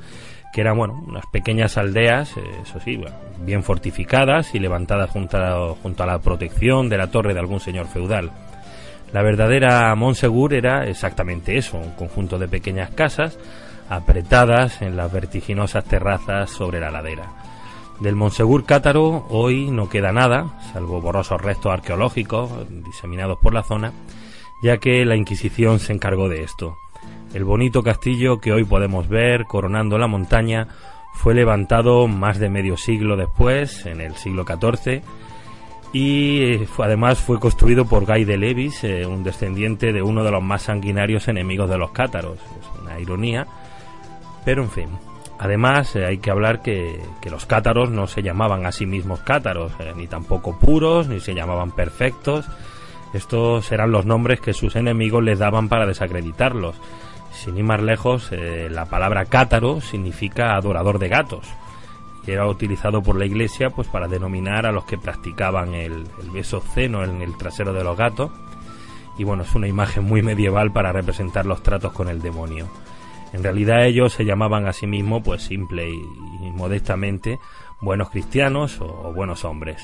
que eran, bueno, unas pequeñas aldeas, eso sí, bueno, bien fortificadas y levantadas junto a la protección de la torre de algún señor feudal. La verdadera Montsegur era exactamente eso, un conjunto de pequeñas casas apretadas en las vertiginosas terrazas sobre la ladera. Del Montsegur cátaro hoy no queda nada, salvo borrosos restos arqueológicos diseminados por la zona, ya que la Inquisición se encargó de esto. El bonito castillo que hoy podemos ver coronando la montaña fue levantado más de medio siglo después, en el siglo XIV, y además fue construido por Guy de Levis, un descendiente de uno de los más sanguinarios enemigos de los cátaros. Es una ironía, pero en fin. Además hay que hablar que los cátaros no se llamaban a sí mismos cátaros, ni tampoco puros, ni se llamaban perfectos. Estos eran los nombres que sus enemigos les daban para desacreditarlos. Sin ir más lejos, la palabra cátaro significa adorador de gatos, y era utilizado por la Iglesia pues para denominar a los que practicaban el beso obsceno en el trasero de los gatos. Y bueno, es una imagen muy medieval para representar los tratos con el demonio. En realidad ellos se llamaban a sí mismos, pues simple y modestamente, buenos cristianos o buenos hombres.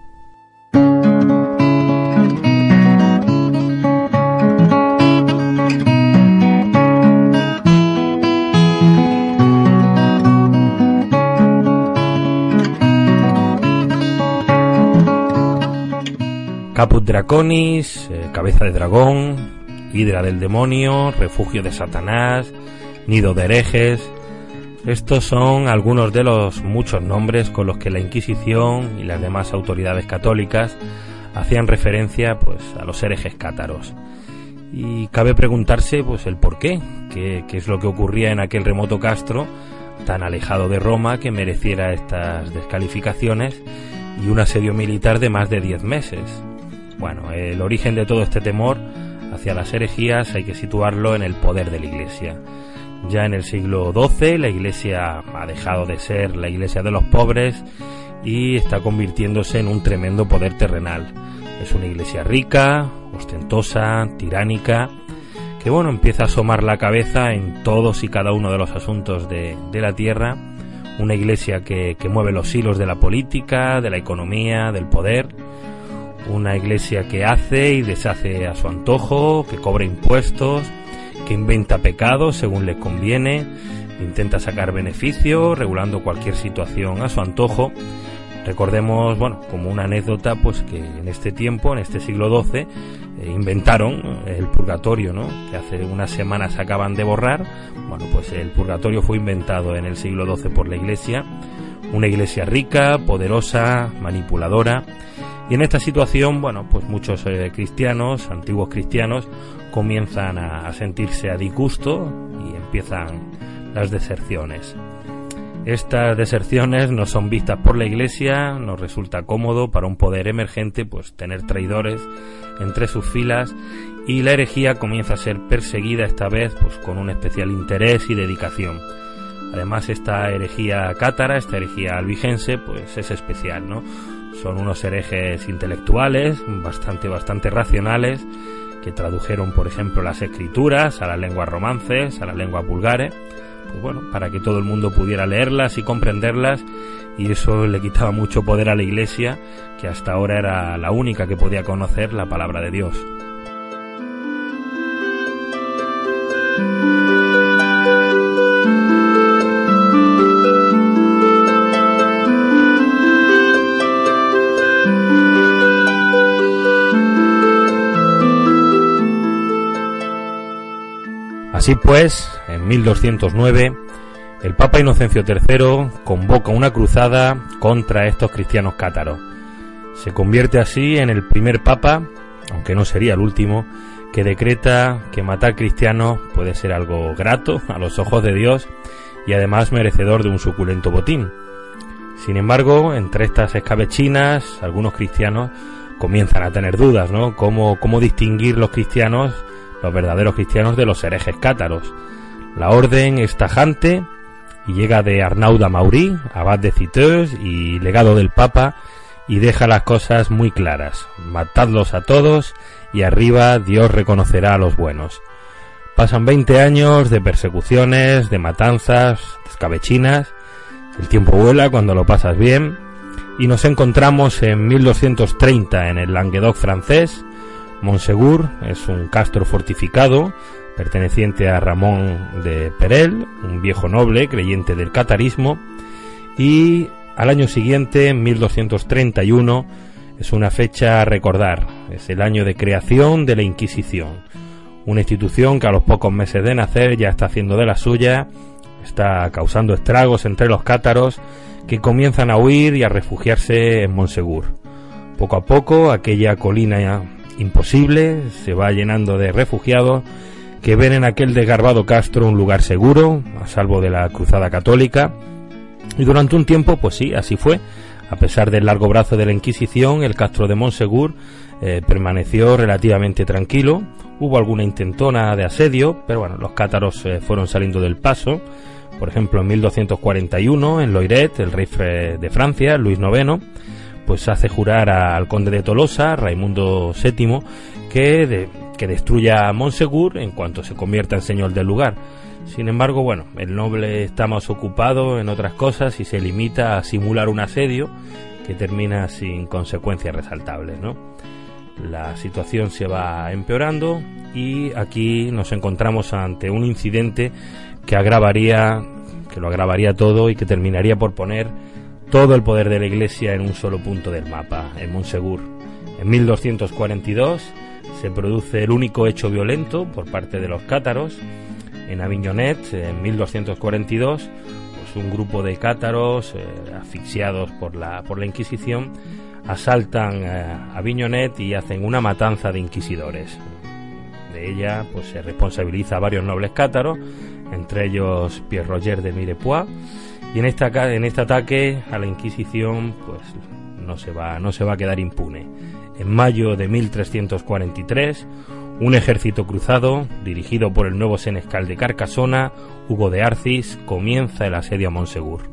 Caput Draconis, cabeza de dragón, hidra del demonio, refugio de Satanás, nido de herejes. Estos son algunos de los muchos nombres con los que la Inquisición y las demás autoridades católicas hacían referencia pues a los herejes cátaros. Y cabe preguntarse pues el por qué es lo que ocurría en aquel remoto castro tan alejado de Roma que mereciera estas descalificaciones y un asedio militar de más de 10 meses. Bueno, el origen de todo este temor hacia las herejías hay que situarlo en el poder de la Iglesia. Ya en el siglo XII la Iglesia ha dejado de ser la Iglesia de los pobres y está convirtiéndose en un tremendo poder terrenal. Es una Iglesia rica, ostentosa, tiránica, que bueno, empieza a asomar la cabeza en todos y cada uno de los asuntos de la tierra. Una Iglesia que mueve los hilos de la política, de la economía, del poder. Una Iglesia que hace y deshace a su antojo, que cobra impuestos, que inventa pecados según le conviene, intenta sacar beneficio, regulando cualquier situación a su antojo. Recordemos, bueno, como una anécdota, pues que en este tiempo, en este siglo XII, inventaron el purgatorio, ¿no? Que hace unas semanas acaban de borrar. Bueno, pues el purgatorio fue inventado en el siglo XII por la Iglesia. Una Iglesia rica, poderosa, manipuladora. Y en esta situación, bueno, pues muchos cristianos, antiguos cristianos, comienzan a sentirse a disgusto y empiezan las deserciones. Estas deserciones no son vistas por la Iglesia, nos resulta cómodo para un poder emergente pues tener traidores entre sus filas, y la herejía comienza a ser perseguida esta vez pues con un especial interés y dedicación. Además, esta herejía cátara, esta herejía albigense, pues es especial, ¿no? Son unos herejes intelectuales, bastante racionales, que tradujeron, por ejemplo, las escrituras a las lenguas romances, a las lenguas vulgares, pues bueno, para que todo el mundo pudiera leerlas y comprenderlas, y eso le quitaba mucho poder a la Iglesia, que hasta ahora era la única que podía conocer la palabra de Dios. Así pues, en 1209, el Papa Inocencio III convoca una cruzada contra estos cristianos cátaros. Se convierte así en el primer papa, aunque no sería el último, que decreta que matar cristianos puede ser algo grato a los ojos de Dios y además merecedor de un suculento botín. Sin embargo, entre estas escabechinas, algunos cristianos comienzan a tener dudas, ¿no? ¿Cómo distinguir los cristianos, los verdaderos cristianos, de los herejes cátaros? La orden es tajante y llega de Arnaud d'Amaury, abad de Citeaux y legado del Papa, y deja las cosas muy claras: matadlos a todos y arriba Dios reconocerá a los buenos. Pasan 20 años de persecuciones, de matanzas, de escabechinas. El tiempo vuela cuando lo pasas bien. Y nos encontramos en 1230 en el Languedoc francés. Montsegur es un castro fortificado perteneciente a Ramón de Perel, un viejo noble creyente del catarismo. Y al año siguiente, en 1231, es una fecha a recordar. Es el año de creación de la Inquisición, una institución que a los pocos meses de nacer ya está haciendo de la suya, está causando estragos entre los cátaros, que comienzan a huir y a refugiarse en Montsegur. Poco a poco, aquella colina imposible se va llenando de refugiados que ven en aquel desgarbado castro un lugar seguro, a salvo de la cruzada católica. Y durante un tiempo, pues sí, así fue. A pesar del largo brazo de la Inquisición, el castro de Montsegur permaneció relativamente tranquilo. Hubo alguna intentona de asedio, pero bueno, los cátaros fueron saliendo del paso. Por ejemplo, en 1241, en Loiret, el rey de Francia, Luis IX, pues hace jurar al conde de Tolosa, Raimundo VII, que destruya Montsegur en cuanto se convierta en señor del lugar. Sin embargo, bueno, el noble está más ocupado en otras cosas y se limita a simular un asedio que termina sin consecuencias resaltables, ¿no? La situación se va empeorando y aquí nos encontramos ante un incidente que lo agravaría todo y que terminaría por poner todo el poder de la Iglesia en un solo punto del mapa, en Montsegur. En 1242 se produce el único hecho violento por parte de los cátaros. En Avignonet, en 1242, pues un grupo de cátaros asfixiados por la Inquisición asaltan Avignonet y hacen una matanza de inquisidores. De ella pues se responsabiliza a varios nobles cátaros, entre ellos Pierre Roger de Mirepoix, y en este ataque a la Inquisición pues no se va a quedar impune. En mayo de 1343, un ejército cruzado, dirigido por el nuevo senescal de Carcasona, Hugo de Arcis, comienza el asedio a Montsegur.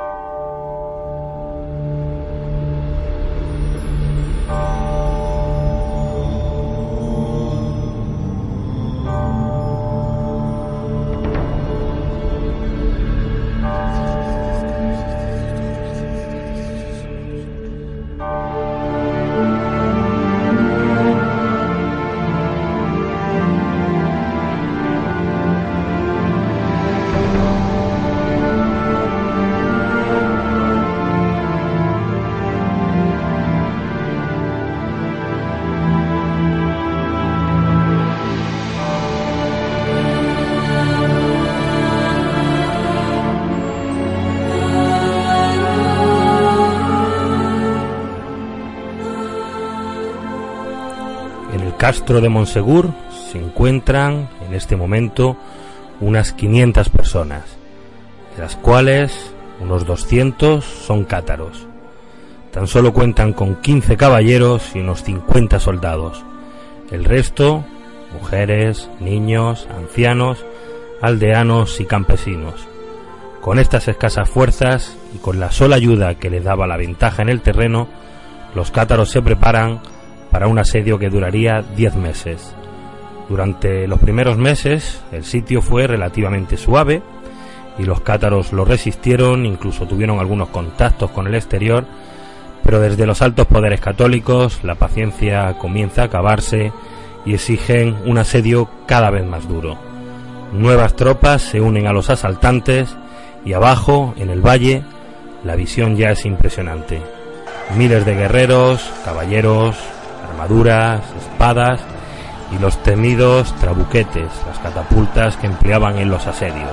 Castro de Montsegur se encuentran en este momento unas 500 personas, de las cuales unos 200 son cátaros. Tan solo cuentan con 15 caballeros y unos 50 soldados. El resto, mujeres, niños, ancianos, aldeanos y campesinos. Con estas escasas fuerzas y con la sola ayuda que les daba la ventaja en el terreno, los cátaros se preparan para un asedio que duraría 10 meses. Durante los primeros meses el sitio fue relativamente suave y los cátaros lo resistieron, incluso tuvieron algunos contactos con el exterior, pero desde los altos poderes católicos la paciencia comienza a acabarse y exigen un asedio cada vez más duro. Nuevas tropas se unen a los asaltantes y abajo, en el valle, la visión ya es impresionante. Miles de guerreros, caballeros, armaduras, espadas y los temidos trabuquetes, las catapultas que empleaban en los asedios.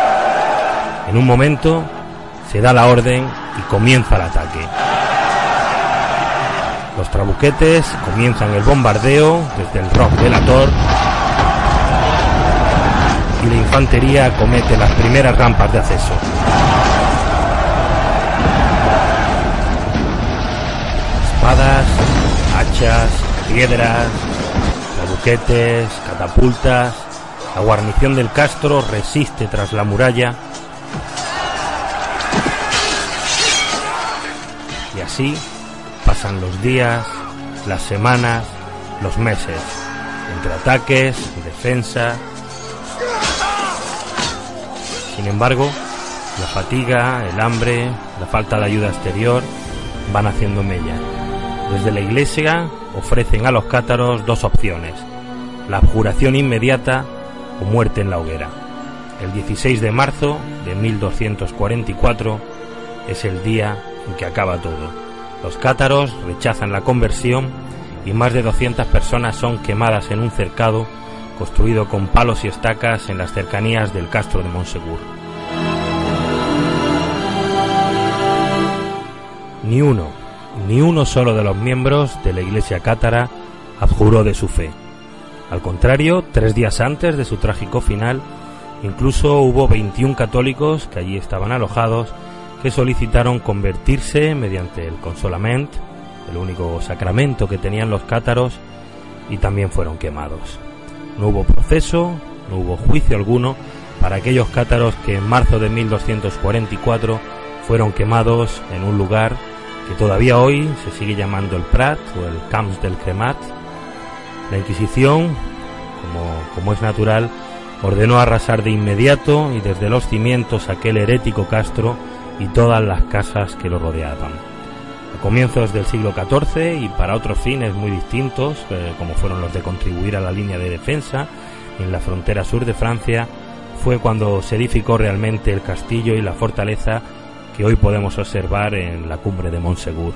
En un momento se da la orden y comienza el ataque. Los trabuquetes comienzan el bombardeo desde el Roc de la Tor y la infantería acomete las primeras rampas de acceso. Espadas, hachas, piedras, trabuquetes, catapultas. La guarnición del castro resiste tras la muralla. Y así pasan los días, las semanas, los meses, entre ataques, defensa, Sin embargo, la fatiga, el hambre, la falta de ayuda exterior van haciendo mella. Desde la iglesia ofrecen a los cátaros dos opciones: la abjuración inmediata o muerte en la hoguera. El 16 de marzo de 1244 es el día en que acaba todo. Los cátaros rechazan la conversión y más de 200 personas son quemadas en un cercado construido con palos y estacas en las cercanías del castro de Montsegur. Ni uno solo de los miembros de la iglesia cátara abjuró de su fe. Al contrario, 3 días antes de su trágico final, incluso hubo 21 católicos que allí estaban alojados que solicitaron convertirse mediante el consolament, el único sacramento que tenían los cátaros, y también fueron quemados. No hubo proceso, no hubo juicio alguno para aquellos cátaros que en marzo de 1244 fueron quemados en un lugar que todavía hoy se sigue llamando el Prat o el Camps del Cremat. La Inquisición, como es natural, ordenó arrasar de inmediato y desde los cimientos aquel herético castro y todas las casas que lo rodeaban. A comienzos del siglo XIV y para otros fines muy distintos, como fueron los de contribuir a la línea de defensa en la frontera sur de Francia, fue cuando se edificó realmente el castillo y la fortaleza que hoy podemos observar en la cumbre de Montsegur.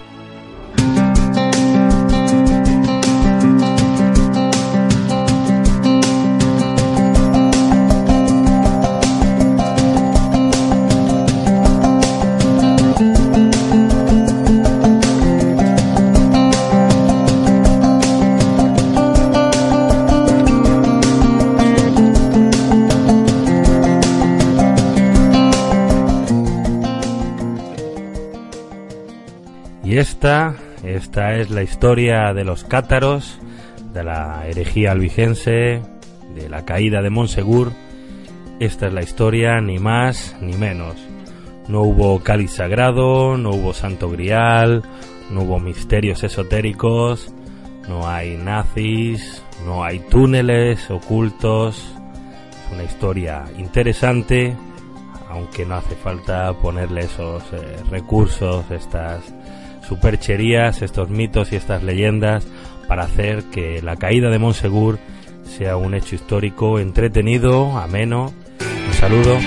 Y esta es la historia de los cátaros, de la herejía albigense, de la caída de Montsegur. Esta es la historia, ni más ni menos. No hubo cáliz sagrado, no hubo santo grial, no hubo misterios esotéricos, no hay nazis, no hay túneles ocultos. Es una historia interesante, aunque no hace falta ponerle esos recursos, estas supercherías, estos mitos y estas leyendas para hacer que la caída de Montsegur sea un hecho histórico entretenido, ameno. Un saludo.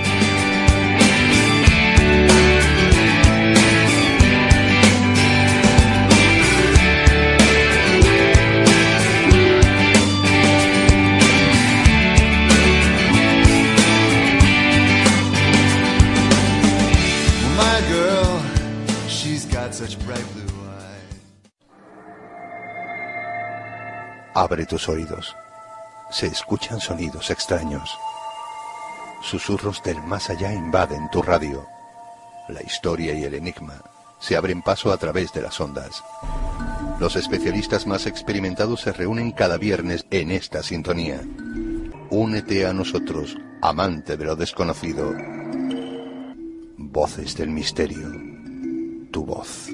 Abre tus oídos. Se escuchan sonidos extraños. Susurros del más allá invaden tu radio. La historia y el enigma se abren paso a través de las ondas. Los especialistas más experimentados se reúnen cada viernes en esta sintonía. Únete a nosotros, amante de lo desconocido. Voces del misterio. Tu voz.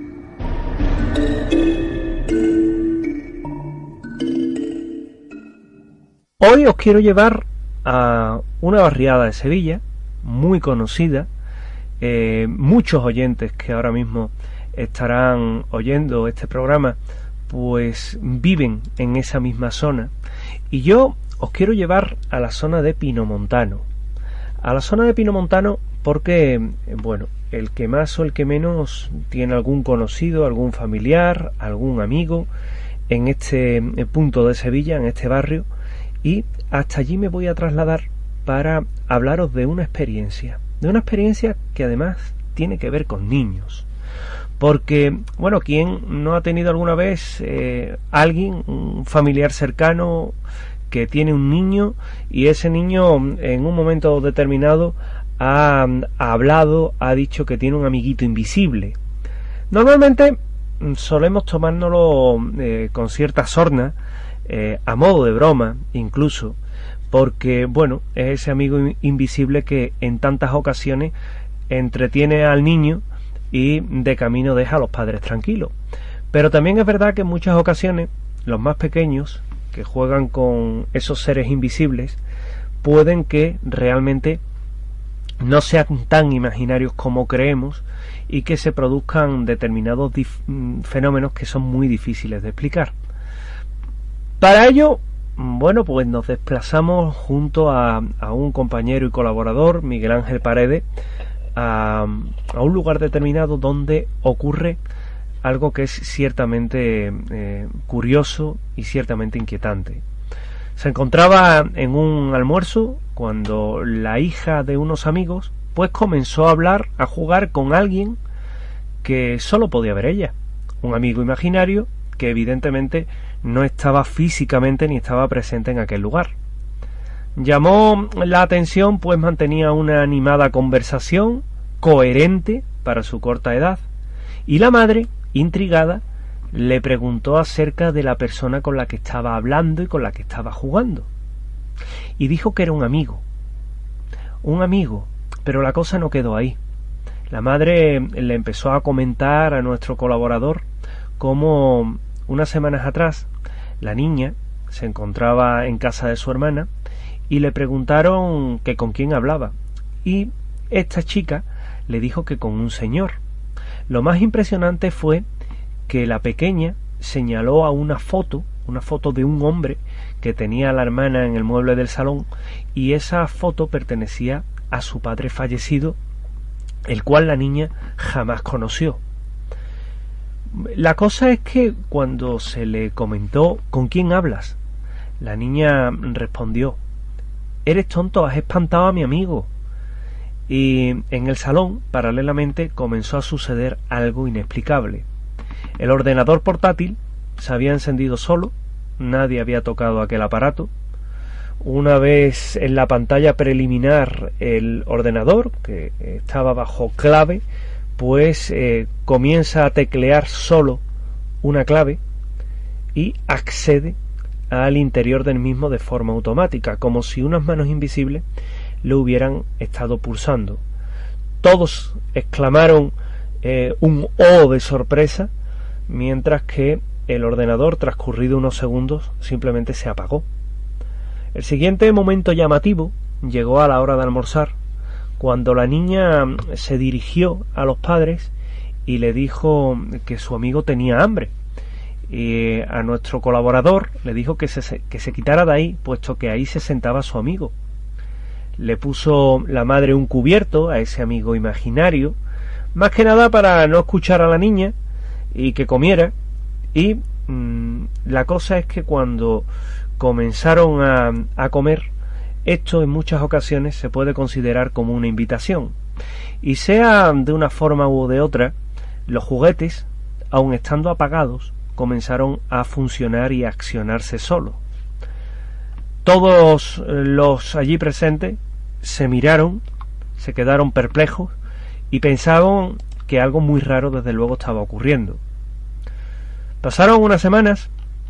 Hoy os quiero llevar a una barriada de Sevilla muy conocida. Muchos oyentes que ahora mismo estarán oyendo este programa pues viven en esa misma zona, y yo os quiero llevar a la zona de Pinomontano. A la zona de Pinomontano porque, bueno, el que más o el que menos tiene algún conocido, algún familiar, algún amigo en este punto de Sevilla, en este barrio. Y hasta allí me voy a trasladar para hablaros de una experiencia que además tiene que ver con niños. Porque, bueno, ¿quién no ha tenido alguna vez alguien, un familiar cercano que tiene un niño y ese niño en un momento determinado ha hablado, ha dicho que tiene un amiguito invisible? Normalmente solemos tomárnoslo con cierta sorna, a modo de broma incluso, porque bueno, es ese amigo invisible que en tantas ocasiones entretiene al niño y de camino deja a los padres tranquilos. Pero también es verdad que en muchas ocasiones los más pequeños que juegan con esos seres invisibles pueden que realmente no sean tan imaginarios como creemos y que se produzcan determinados fenómenos que son muy difíciles de explicar. Para ello, bueno, pues nos desplazamos junto a un compañero y colaborador, Miguel Ángel Paredes, a un lugar determinado donde ocurre algo que es ciertamente curioso y ciertamente inquietante. Se encontraba en un almuerzo cuando la hija de unos amigos pues comenzó a hablar, a jugar con alguien que solo podía ver ella, un amigo imaginario que evidentemente no estaba físicamente ni estaba presente en aquel lugar. Llamó la atención pues mantenía una animada conversación coherente para su corta edad, y la madre, intrigada, le preguntó acerca de la persona con la que estaba hablando y con la que estaba jugando, y dijo que era un amigo, pero la cosa no quedó ahí. La madre le empezó a comentar a nuestro colaborador cómo unas semanas atrás la niña se encontraba en casa de su hermana y le preguntaron que con quién hablaba, y esta chica le dijo que con un señor. Lo más impresionante fue que la pequeña señaló a una foto de un hombre que tenía la hermana en el mueble del salón, y esa foto pertenecía a su padre fallecido, el cual la niña jamás conoció. La cosa es que cuando se le comentó ¿con quién hablas?, la niña respondió: «Eres tonto, has espantado a mi amigo». Y en el salón, paralelamente, comenzó a suceder algo inexplicable. El ordenador portátil se había encendido solo, nadie había tocado aquel aparato. Una vez en la pantalla preliminar el ordenador, que estaba bajo clave, pues comienza a teclear solo una clave y accede al interior del mismo de forma automática, como si unas manos invisibles lo hubieran estado pulsando. Todos exclamaron un «oh» de sorpresa, mientras que el ordenador, transcurrido unos segundos, simplemente se apagó. El siguiente momento llamativo llegó a la hora de almorzar, cuando la niña se dirigió a los padres y le dijo que su amigo tenía hambre. Y a nuestro colaborador le dijo que se quitara de ahí, puesto que ahí se sentaba su amigo. Le puso la madre un cubierto a ese amigo imaginario, más que nada para no escuchar a la niña y que comiera. Y la cosa es que cuando comenzaron a comer, esto en muchas ocasiones se puede considerar como una invitación, y sea de una forma u de otra, los juguetes, aun estando apagados, comenzaron a funcionar y a accionarse solos. Todos los allí presentes se miraron, se quedaron perplejos y pensaban que algo muy raro desde luego estaba ocurriendo. Pasaron unas semanas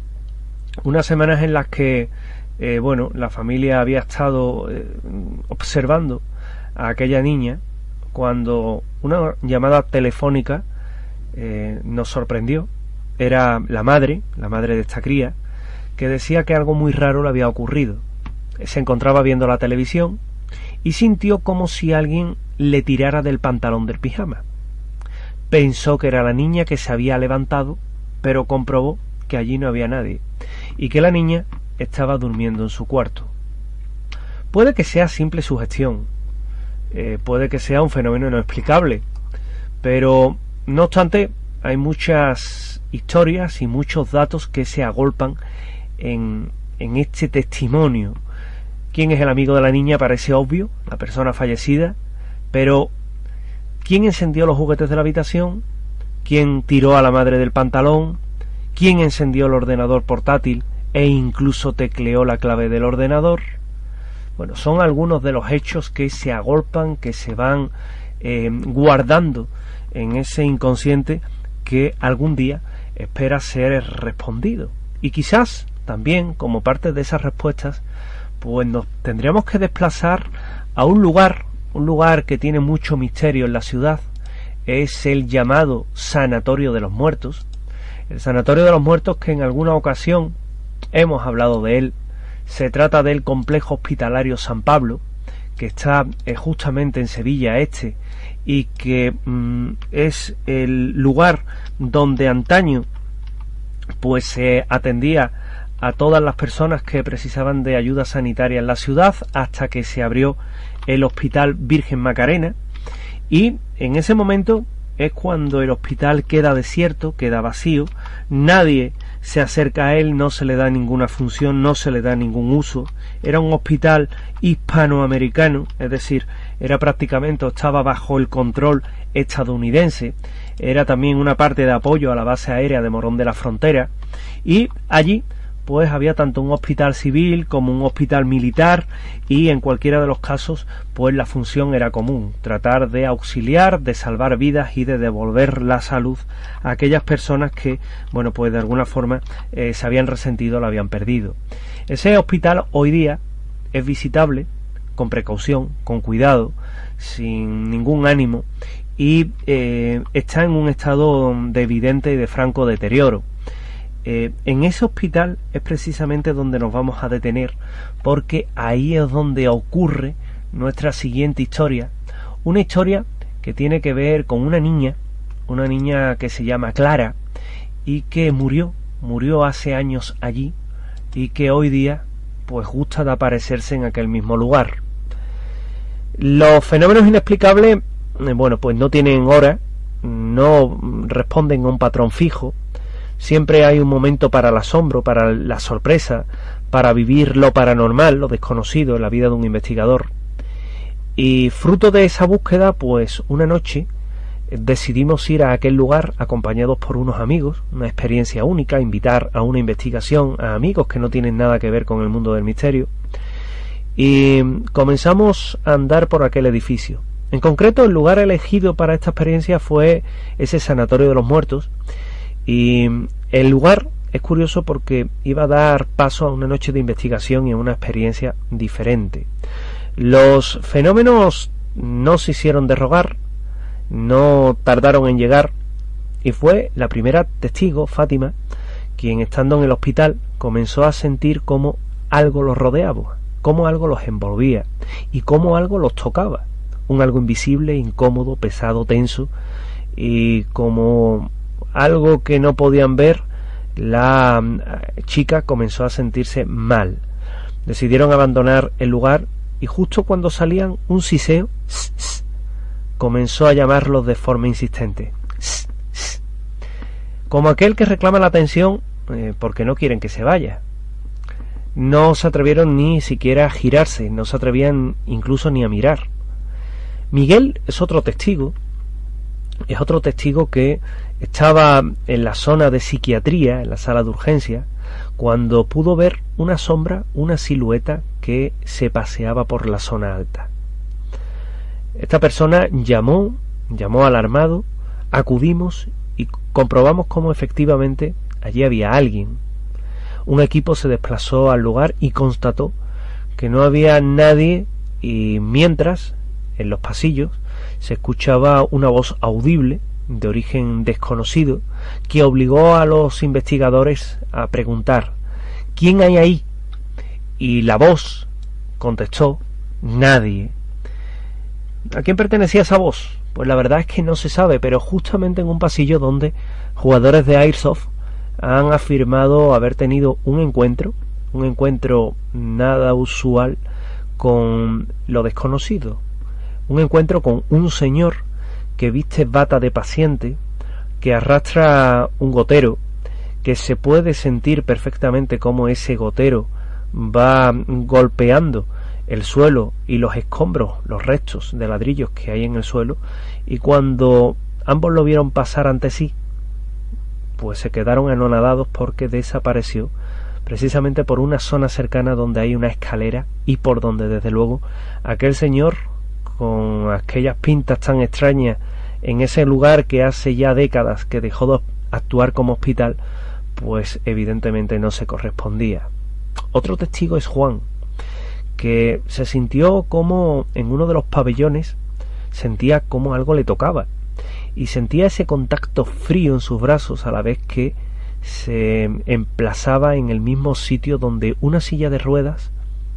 en las que la familia había estado observando a aquella niña, cuando una llamada telefónica nos sorprendió. Era la madre de esta cría, que decía que algo muy raro le había ocurrido. Se encontraba viendo la televisión y sintió como si alguien le tirara del pantalón del pijama. Pensó que era la niña, que se había levantado, pero comprobó que allí no había nadie y que la niña estaba durmiendo en su cuarto. Puede que sea simple sugestión, puede que sea un fenómeno no explicable, pero no obstante hay muchas historias y muchos datos que se agolpan en este testimonio. ¿Quién es el amigo de la niña? Parece obvio, la persona fallecida, pero ¿quién encendió los juguetes de la habitación? ¿Quién tiró a la madre del pantalón? ¿Quién encendió el ordenador portátil e incluso tecleó la clave del ordenador? Bueno, son algunos de los hechos que se agolpan, que se van guardando en ese inconsciente que algún día espera ser respondido. Y quizás también, como parte de esas respuestas, pues nos tendríamos que desplazar a un lugar que tiene mucho misterio en la ciudad. Es el llamado Sanatorio de los Muertos. El Sanatorio de los Muertos, que en alguna ocasión hemos hablado de él. Se trata del complejo hospitalario San Pablo, que está justamente en Sevilla Este y que es el lugar donde antaño pues se atendía a todas las personas que precisaban de ayuda sanitaria en la ciudad, hasta que se abrió el Hospital Virgen Macarena, y en ese momento es cuando el hospital queda desierto, queda vacío, nadie se acerca a él, no se le da ninguna función, no se le da ningún uso. Era un hospital hispanoamericano, es decir, era prácticamente, estaba bajo el control estadounidense, era también una parte de apoyo a la base aérea de Morón de la Frontera, y allí pues había tanto un hospital civil como un hospital militar, y en cualquiera de los casos pues la función era común: tratar de auxiliar, de salvar vidas y de devolver la salud a aquellas personas que, bueno, pues de alguna forma se habían resentido, la habían perdido. Ese hospital hoy día es visitable con precaución, con cuidado, sin ningún ánimo, y está en un estado de evidente y de franco deterioro. En ese hospital es precisamente donde nos vamos a detener, porque ahí es donde ocurre nuestra siguiente historia, una historia que tiene que ver con una niña que se llama Clara y que murió hace años allí, y que hoy día pues gusta de aparecerse en aquel mismo lugar. Los fenómenos inexplicables, bueno, pues no tienen hora, no responden a un patrón fijo. Siempre hay un momento para el asombro, para la sorpresa, para vivir lo paranormal, lo desconocido en la vida de un investigador. Y fruto de esa búsqueda, pues una noche decidimos ir a aquel lugar acompañados por unos amigos, una experiencia única, invitar a una investigación a amigos que no tienen nada que ver con el mundo del misterio. Y comenzamos a andar por aquel edificio. En concreto, el lugar elegido para esta experiencia fue ese Sanatorio de los Muertos. Y el lugar es curioso porque iba a dar paso a una noche de investigación y a una experiencia diferente. Los fenómenos no se hicieron de rogar, no tardaron en llegar, y fue la primera testigo, Fátima, quien, estando en el hospital, comenzó a sentir cómo algo los rodeaba, cómo algo los envolvía y cómo algo los tocaba, un algo invisible, incómodo, pesado, tenso, y como algo que no podían ver, la chica comenzó a sentirse mal. Decidieron abandonar el lugar, y justo cuando salían, un siseo comenzó a llamarlos de forma insistente, como aquel que reclama la atención porque no quieren que se vaya. No se atrevieron ni siquiera a girarse, no se atrevían incluso ni a mirar. Miguel es otro testigo que estaba en la zona de psiquiatría, en la sala de urgencia, cuando pudo ver una sombra, una silueta que se paseaba por la zona alta. Esta persona llamó alarmado, acudimos y comprobamos cómo efectivamente allí había alguien. Un equipo se desplazó al lugar y constató que no había nadie, y mientras, en los pasillos, se escuchaba una voz audible de origen desconocido que obligó a los investigadores a preguntar: ¿quién hay ahí? Y la voz contestó: nadie. ¿A quién pertenecía esa voz? Pues la verdad es que no se sabe, pero justamente en un pasillo donde jugadores de Airsoft han afirmado haber tenido un encuentro nada usual con lo desconocido, un encuentro con un señor que viste bata de paciente, que arrastra un gotero, que se puede sentir perfectamente cómo ese gotero va golpeando el suelo y los escombros, los restos de ladrillos que hay en el suelo, y cuando ambos lo vieron pasar ante sí, pues se quedaron anonadados porque desapareció precisamente por una zona cercana donde hay una escalera y por donde desde luego aquel señor, con aquellas pintas tan extrañas en ese lugar que hace ya décadas que dejó de actuar como hospital, pues evidentemente no se correspondía. Otro testigo es Juan, que se sintió como en uno de los pabellones, sentía como algo le tocaba, y sentía ese contacto frío en sus brazos a la vez que se emplazaba en el mismo sitio donde una silla de ruedas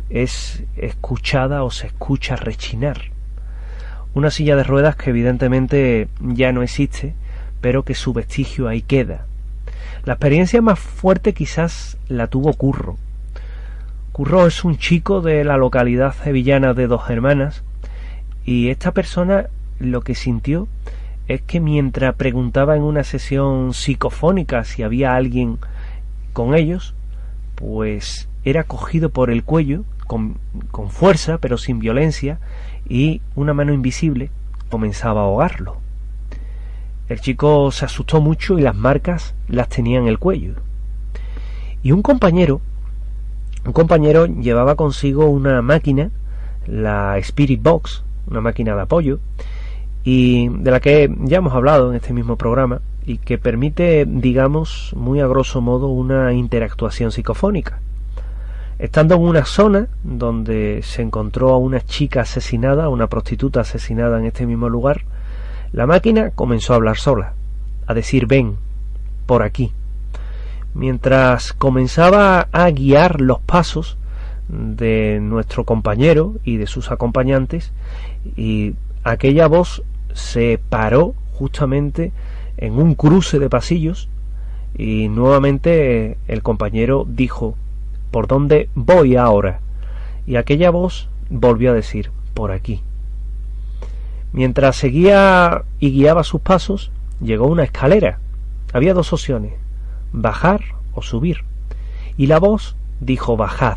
es escuchada o se escucha rechinar. Una silla de ruedas que evidentemente ya no existe, pero que su vestigio ahí queda. La experiencia más fuerte quizás la tuvo Curro. Curro es un chico de la localidad sevillana de Dos Hermanas, y esta persona lo que sintió es que mientras preguntaba en una sesión psicofónica si había alguien con ellos, pues era cogido por el cuello con fuerza pero sin violencia, y una mano invisible comenzaba a ahogarlo. El chico se asustó mucho y las marcas las tenía en el cuello. Y un compañero llevaba consigo una máquina, la Spirit Box, una máquina de apoyo, y de la que ya hemos hablado en este mismo programa, y que permite, digamos, muy a grosso modo, una interactuación psicofónica. Estando en una zona donde se encontró a una chica asesinada, una prostituta asesinada en este mismo lugar, la máquina comenzó a hablar sola, a decir: ven, por aquí. Mientras comenzaba a guiar los pasos de nuestro compañero y de sus acompañantes, y aquella voz se paró justamente en un cruce de pasillos, y nuevamente el compañero dijo: ¿por dónde voy ahora? Y aquella voz volvió a decir: por aquí. Mientras seguía y guiaba sus pasos, llegó una escalera. Había dos opciones: bajar o subir, y la voz dijo: bajad.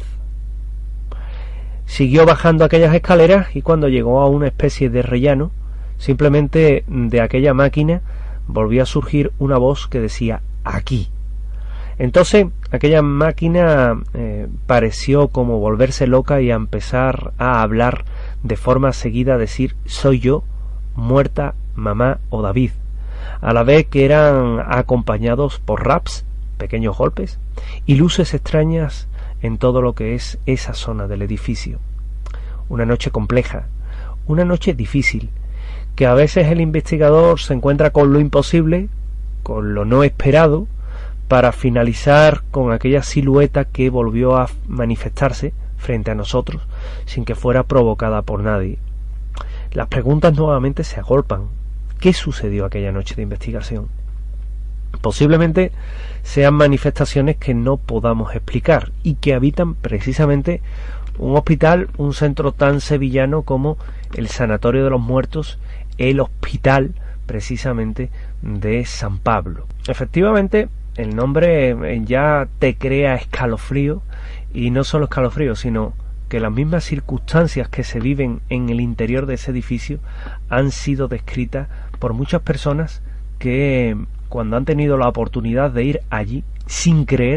Siguió bajando aquellas escaleras, y cuando llegó a una especie de rellano, simplemente de aquella máquina volvió a surgir una voz que decía: aquí. Entonces aquella máquina pareció como volverse loca y a empezar a hablar de forma seguida, a decir: soy yo, muerta, mamá o David, a la vez que eran acompañados por raps, pequeños golpes, y luces extrañas en todo lo que es esa zona del edificio. Una noche compleja, una noche difícil, que a veces el investigador se encuentra con lo imposible, con lo no esperado, para finalizar con aquella silueta que volvió a manifestarse frente a nosotros sin que fuera provocada por nadie. Las preguntas nuevamente se agolpan. ¿Qué sucedió aquella noche de investigación? Posiblemente sean manifestaciones que no podamos explicar y que habitan precisamente un hospital, un centro tan sevillano como el Sanatorio de los Muertos, el hospital precisamente de San Pablo. Efectivamente, el nombre ya te crea escalofrío, y no solo escalofrío, sino que las mismas circunstancias que se viven en el interior de ese edificio han sido descritas por muchas personas que, cuando han tenido la oportunidad de ir allí sin creer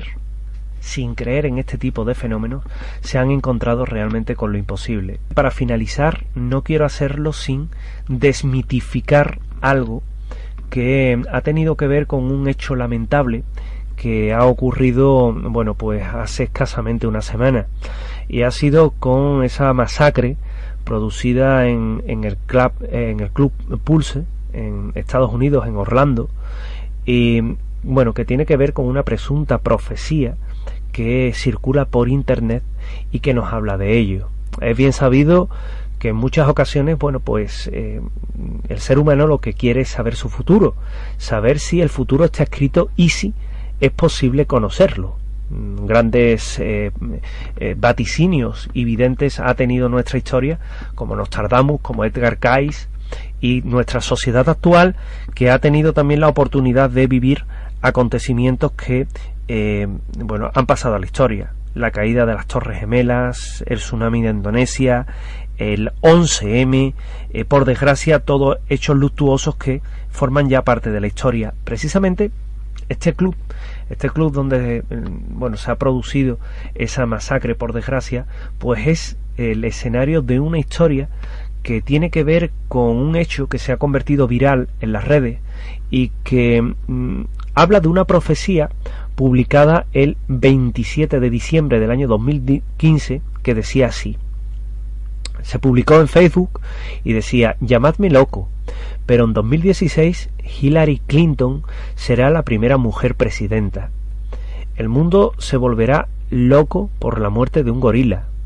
en este tipo de fenómenos, se han encontrado realmente con lo imposible. Para finalizar, no quiero hacerlo sin desmitificar algo que ha tenido que ver con un hecho lamentable que ha ocurrido, bueno, pues hace escasamente una semana, y ha sido con esa masacre producida en el club Pulse en Estados Unidos, en Orlando, y bueno, que tiene que ver con una presunta profecía que circula por internet y que nos habla de ello. Es bien sabido que en muchas ocasiones, bueno, pues el ser humano lo que quiere es saber su futuro, saber si el futuro está escrito y si es posible conocerlo. Grandes vaticinios y videntes ha tenido nuestra historia, como Nostradamus, como Edgar Cayce, y nuestra sociedad actual, que ha tenido también la oportunidad de vivir acontecimientos que bueno, han pasado a la historia. La caída de las Torres Gemelas, el tsunami de Indonesia, el 11M, por desgracia, todos hechos luctuosos que forman ya parte de la historia. Precisamente este club donde bueno, se ha producido esa masacre, por desgracia, pues es el escenario de una historia que tiene que ver con un hecho que se ha convertido viral en las redes y que habla de una profecía publicada el 27 de diciembre del año 2015, que decía así. Se publicó en Facebook y decía: llamadme loco, pero en 2016 Hillary Clinton será la primera mujer presidenta. El mundo se volverá loco por la muerte de un gorila,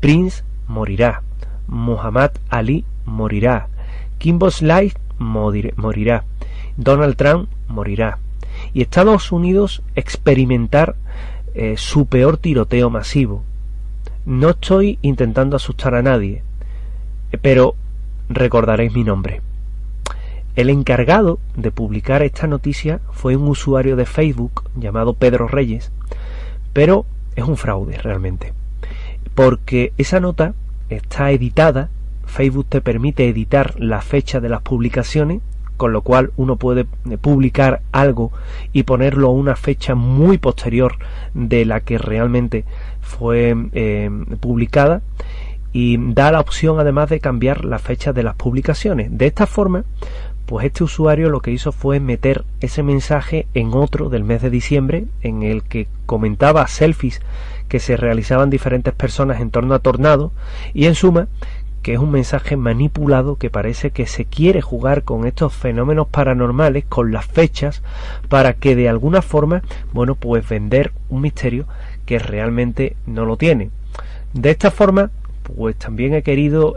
Prince morirá, Muhammad Ali morirá, Kimbo Slice morirá, Donald Trump morirá, y Estados Unidos experimentar su peor tiroteo masivo. No estoy intentando asustar a nadie, pero recordaréis mi nombre. El encargado de publicar esta noticia fue un usuario de Facebook llamado Pedro Reyes, pero es un fraude realmente, porque esa nota está editada. Facebook te permite editar la fecha de las publicaciones, con lo cual uno puede publicar algo y ponerlo a una fecha muy posterior de la que realmente fue publicada, y da la opción además de cambiar la fecha de las publicaciones. De esta forma, pues este usuario lo que hizo fue meter ese mensaje en otro del mes de diciembre, en el que comentaba selfies que se realizaban diferentes personas en torno a Tornado, y en suma que es un mensaje manipulado que parece que se quiere jugar con estos fenómenos paranormales, con las fechas, para que de alguna forma, bueno, pues vender un misterio que realmente no lo tiene. De esta forma, pues también he querido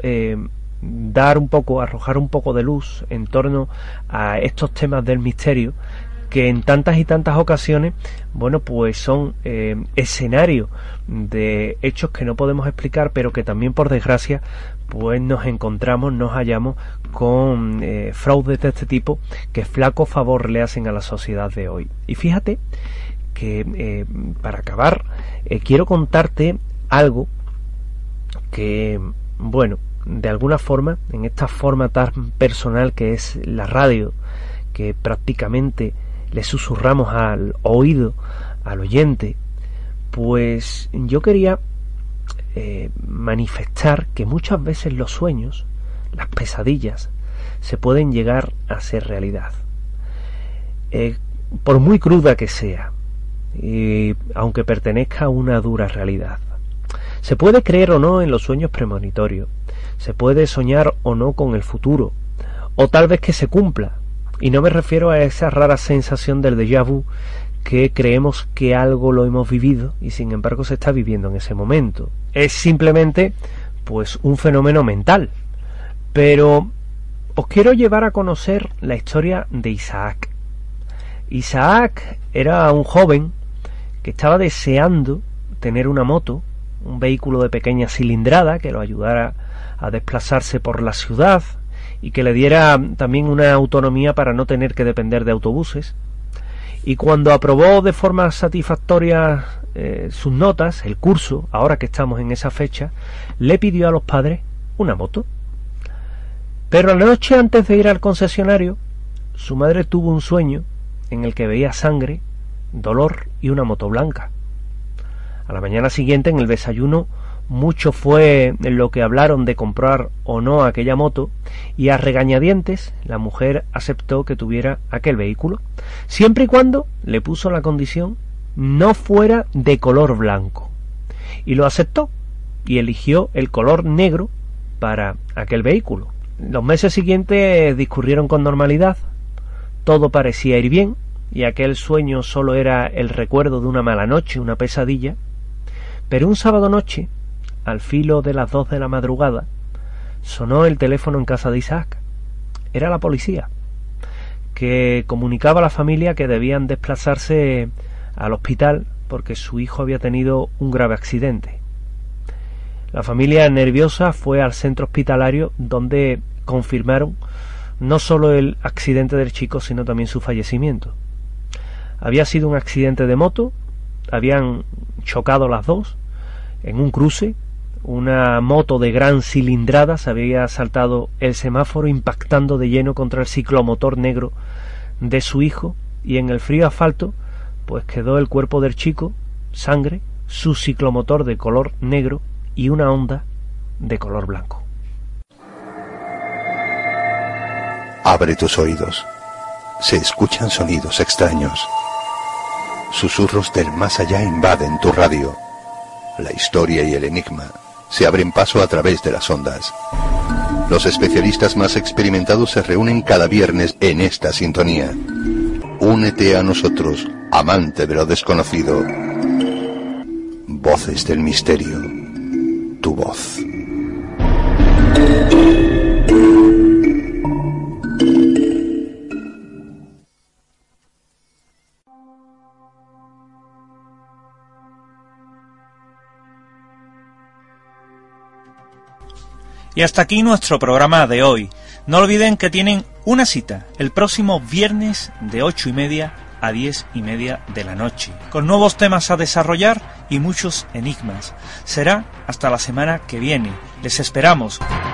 arrojar un poco de luz en torno a estos temas del misterio, que en tantas y tantas ocasiones, bueno, pues son escenario de hechos que no podemos explicar, pero que también, por desgracia, pues nos hallamos con fraudes de este tipo que flaco favor le hacen a la sociedad de hoy. Y fíjate que para acabar quiero contarte algo que, bueno, de alguna forma, en esta forma tan personal que es la radio, que prácticamente le susurramos al oído al oyente, pues yo quería manifestar que muchas veces los sueños, las pesadillas, se pueden llegar a ser realidad, por muy cruda que sea, aunque pertenezca a una dura realidad. Se puede creer o no en los sueños premonitorios, se puede soñar o no con el futuro, o tal vez que se cumpla, y no me refiero a esa rara sensación del déjà vu, que creemos que algo lo hemos vivido y sin embargo se está viviendo en ese momento. Es simplemente pues un fenómeno mental. Pero os quiero llevar a conocer la historia de Isaac. Isaac era un joven que estaba deseando tener una moto, un vehículo de pequeña cilindrada que lo ayudara a desplazarse por la ciudad y que le diera también una autonomía para no tener que depender de autobuses. Y cuando aprobó de forma satisfactoria sus notas, el curso, ahora que estamos en esa fecha, le pidió a los padres una moto. Pero la noche antes de ir al concesionario, su madre tuvo un sueño en el que veía sangre, dolor y una moto blanca. A la mañana siguiente, en el desayuno, mucho fue en lo que hablaron de comprar o no aquella moto, y a regañadientes la mujer aceptó que tuviera aquel vehículo, siempre y cuando le puso la condición no fuera de color blanco, y lo aceptó y eligió el color negro para aquel vehículo. Los meses siguientes discurrieron con normalidad, todo parecía ir bien y aquel sueño solo era el recuerdo de una mala noche, una pesadilla. Pero un sábado noche, al filo de las 2 de la madrugada, sonó el teléfono en casa de Isaac. Era la policía, que comunicaba a la familia que debían desplazarse al hospital porque su hijo había tenido un grave accidente. La familia, nerviosa, fue al centro hospitalario, donde confirmaron no solo el accidente del chico, sino también su fallecimiento. Había sido un accidente de moto, habían chocado las dos en un cruce. Una moto de gran cilindrada se había saltado el semáforo, impactando de lleno contra el ciclomotor negro de su hijo, y en el frío asfalto pues quedó el cuerpo del chico, sangre, su ciclomotor de color negro y una Honda de color blanco. Abre tus oídos. Se escuchan sonidos extraños. Susurros del más allá invaden tu radio. La historia y el enigma se abren paso a través de las ondas. Los especialistas más experimentados se reúnen cada viernes en esta sintonía. Únete a nosotros, amante de lo desconocido. Voces del misterio. tu voz. Y hasta aquí nuestro programa de hoy. No olviden que tienen una cita el próximo viernes de 8:30 a 10:30 de la noche, con nuevos temas a desarrollar y muchos enigmas. Será hasta la semana que viene. Les esperamos.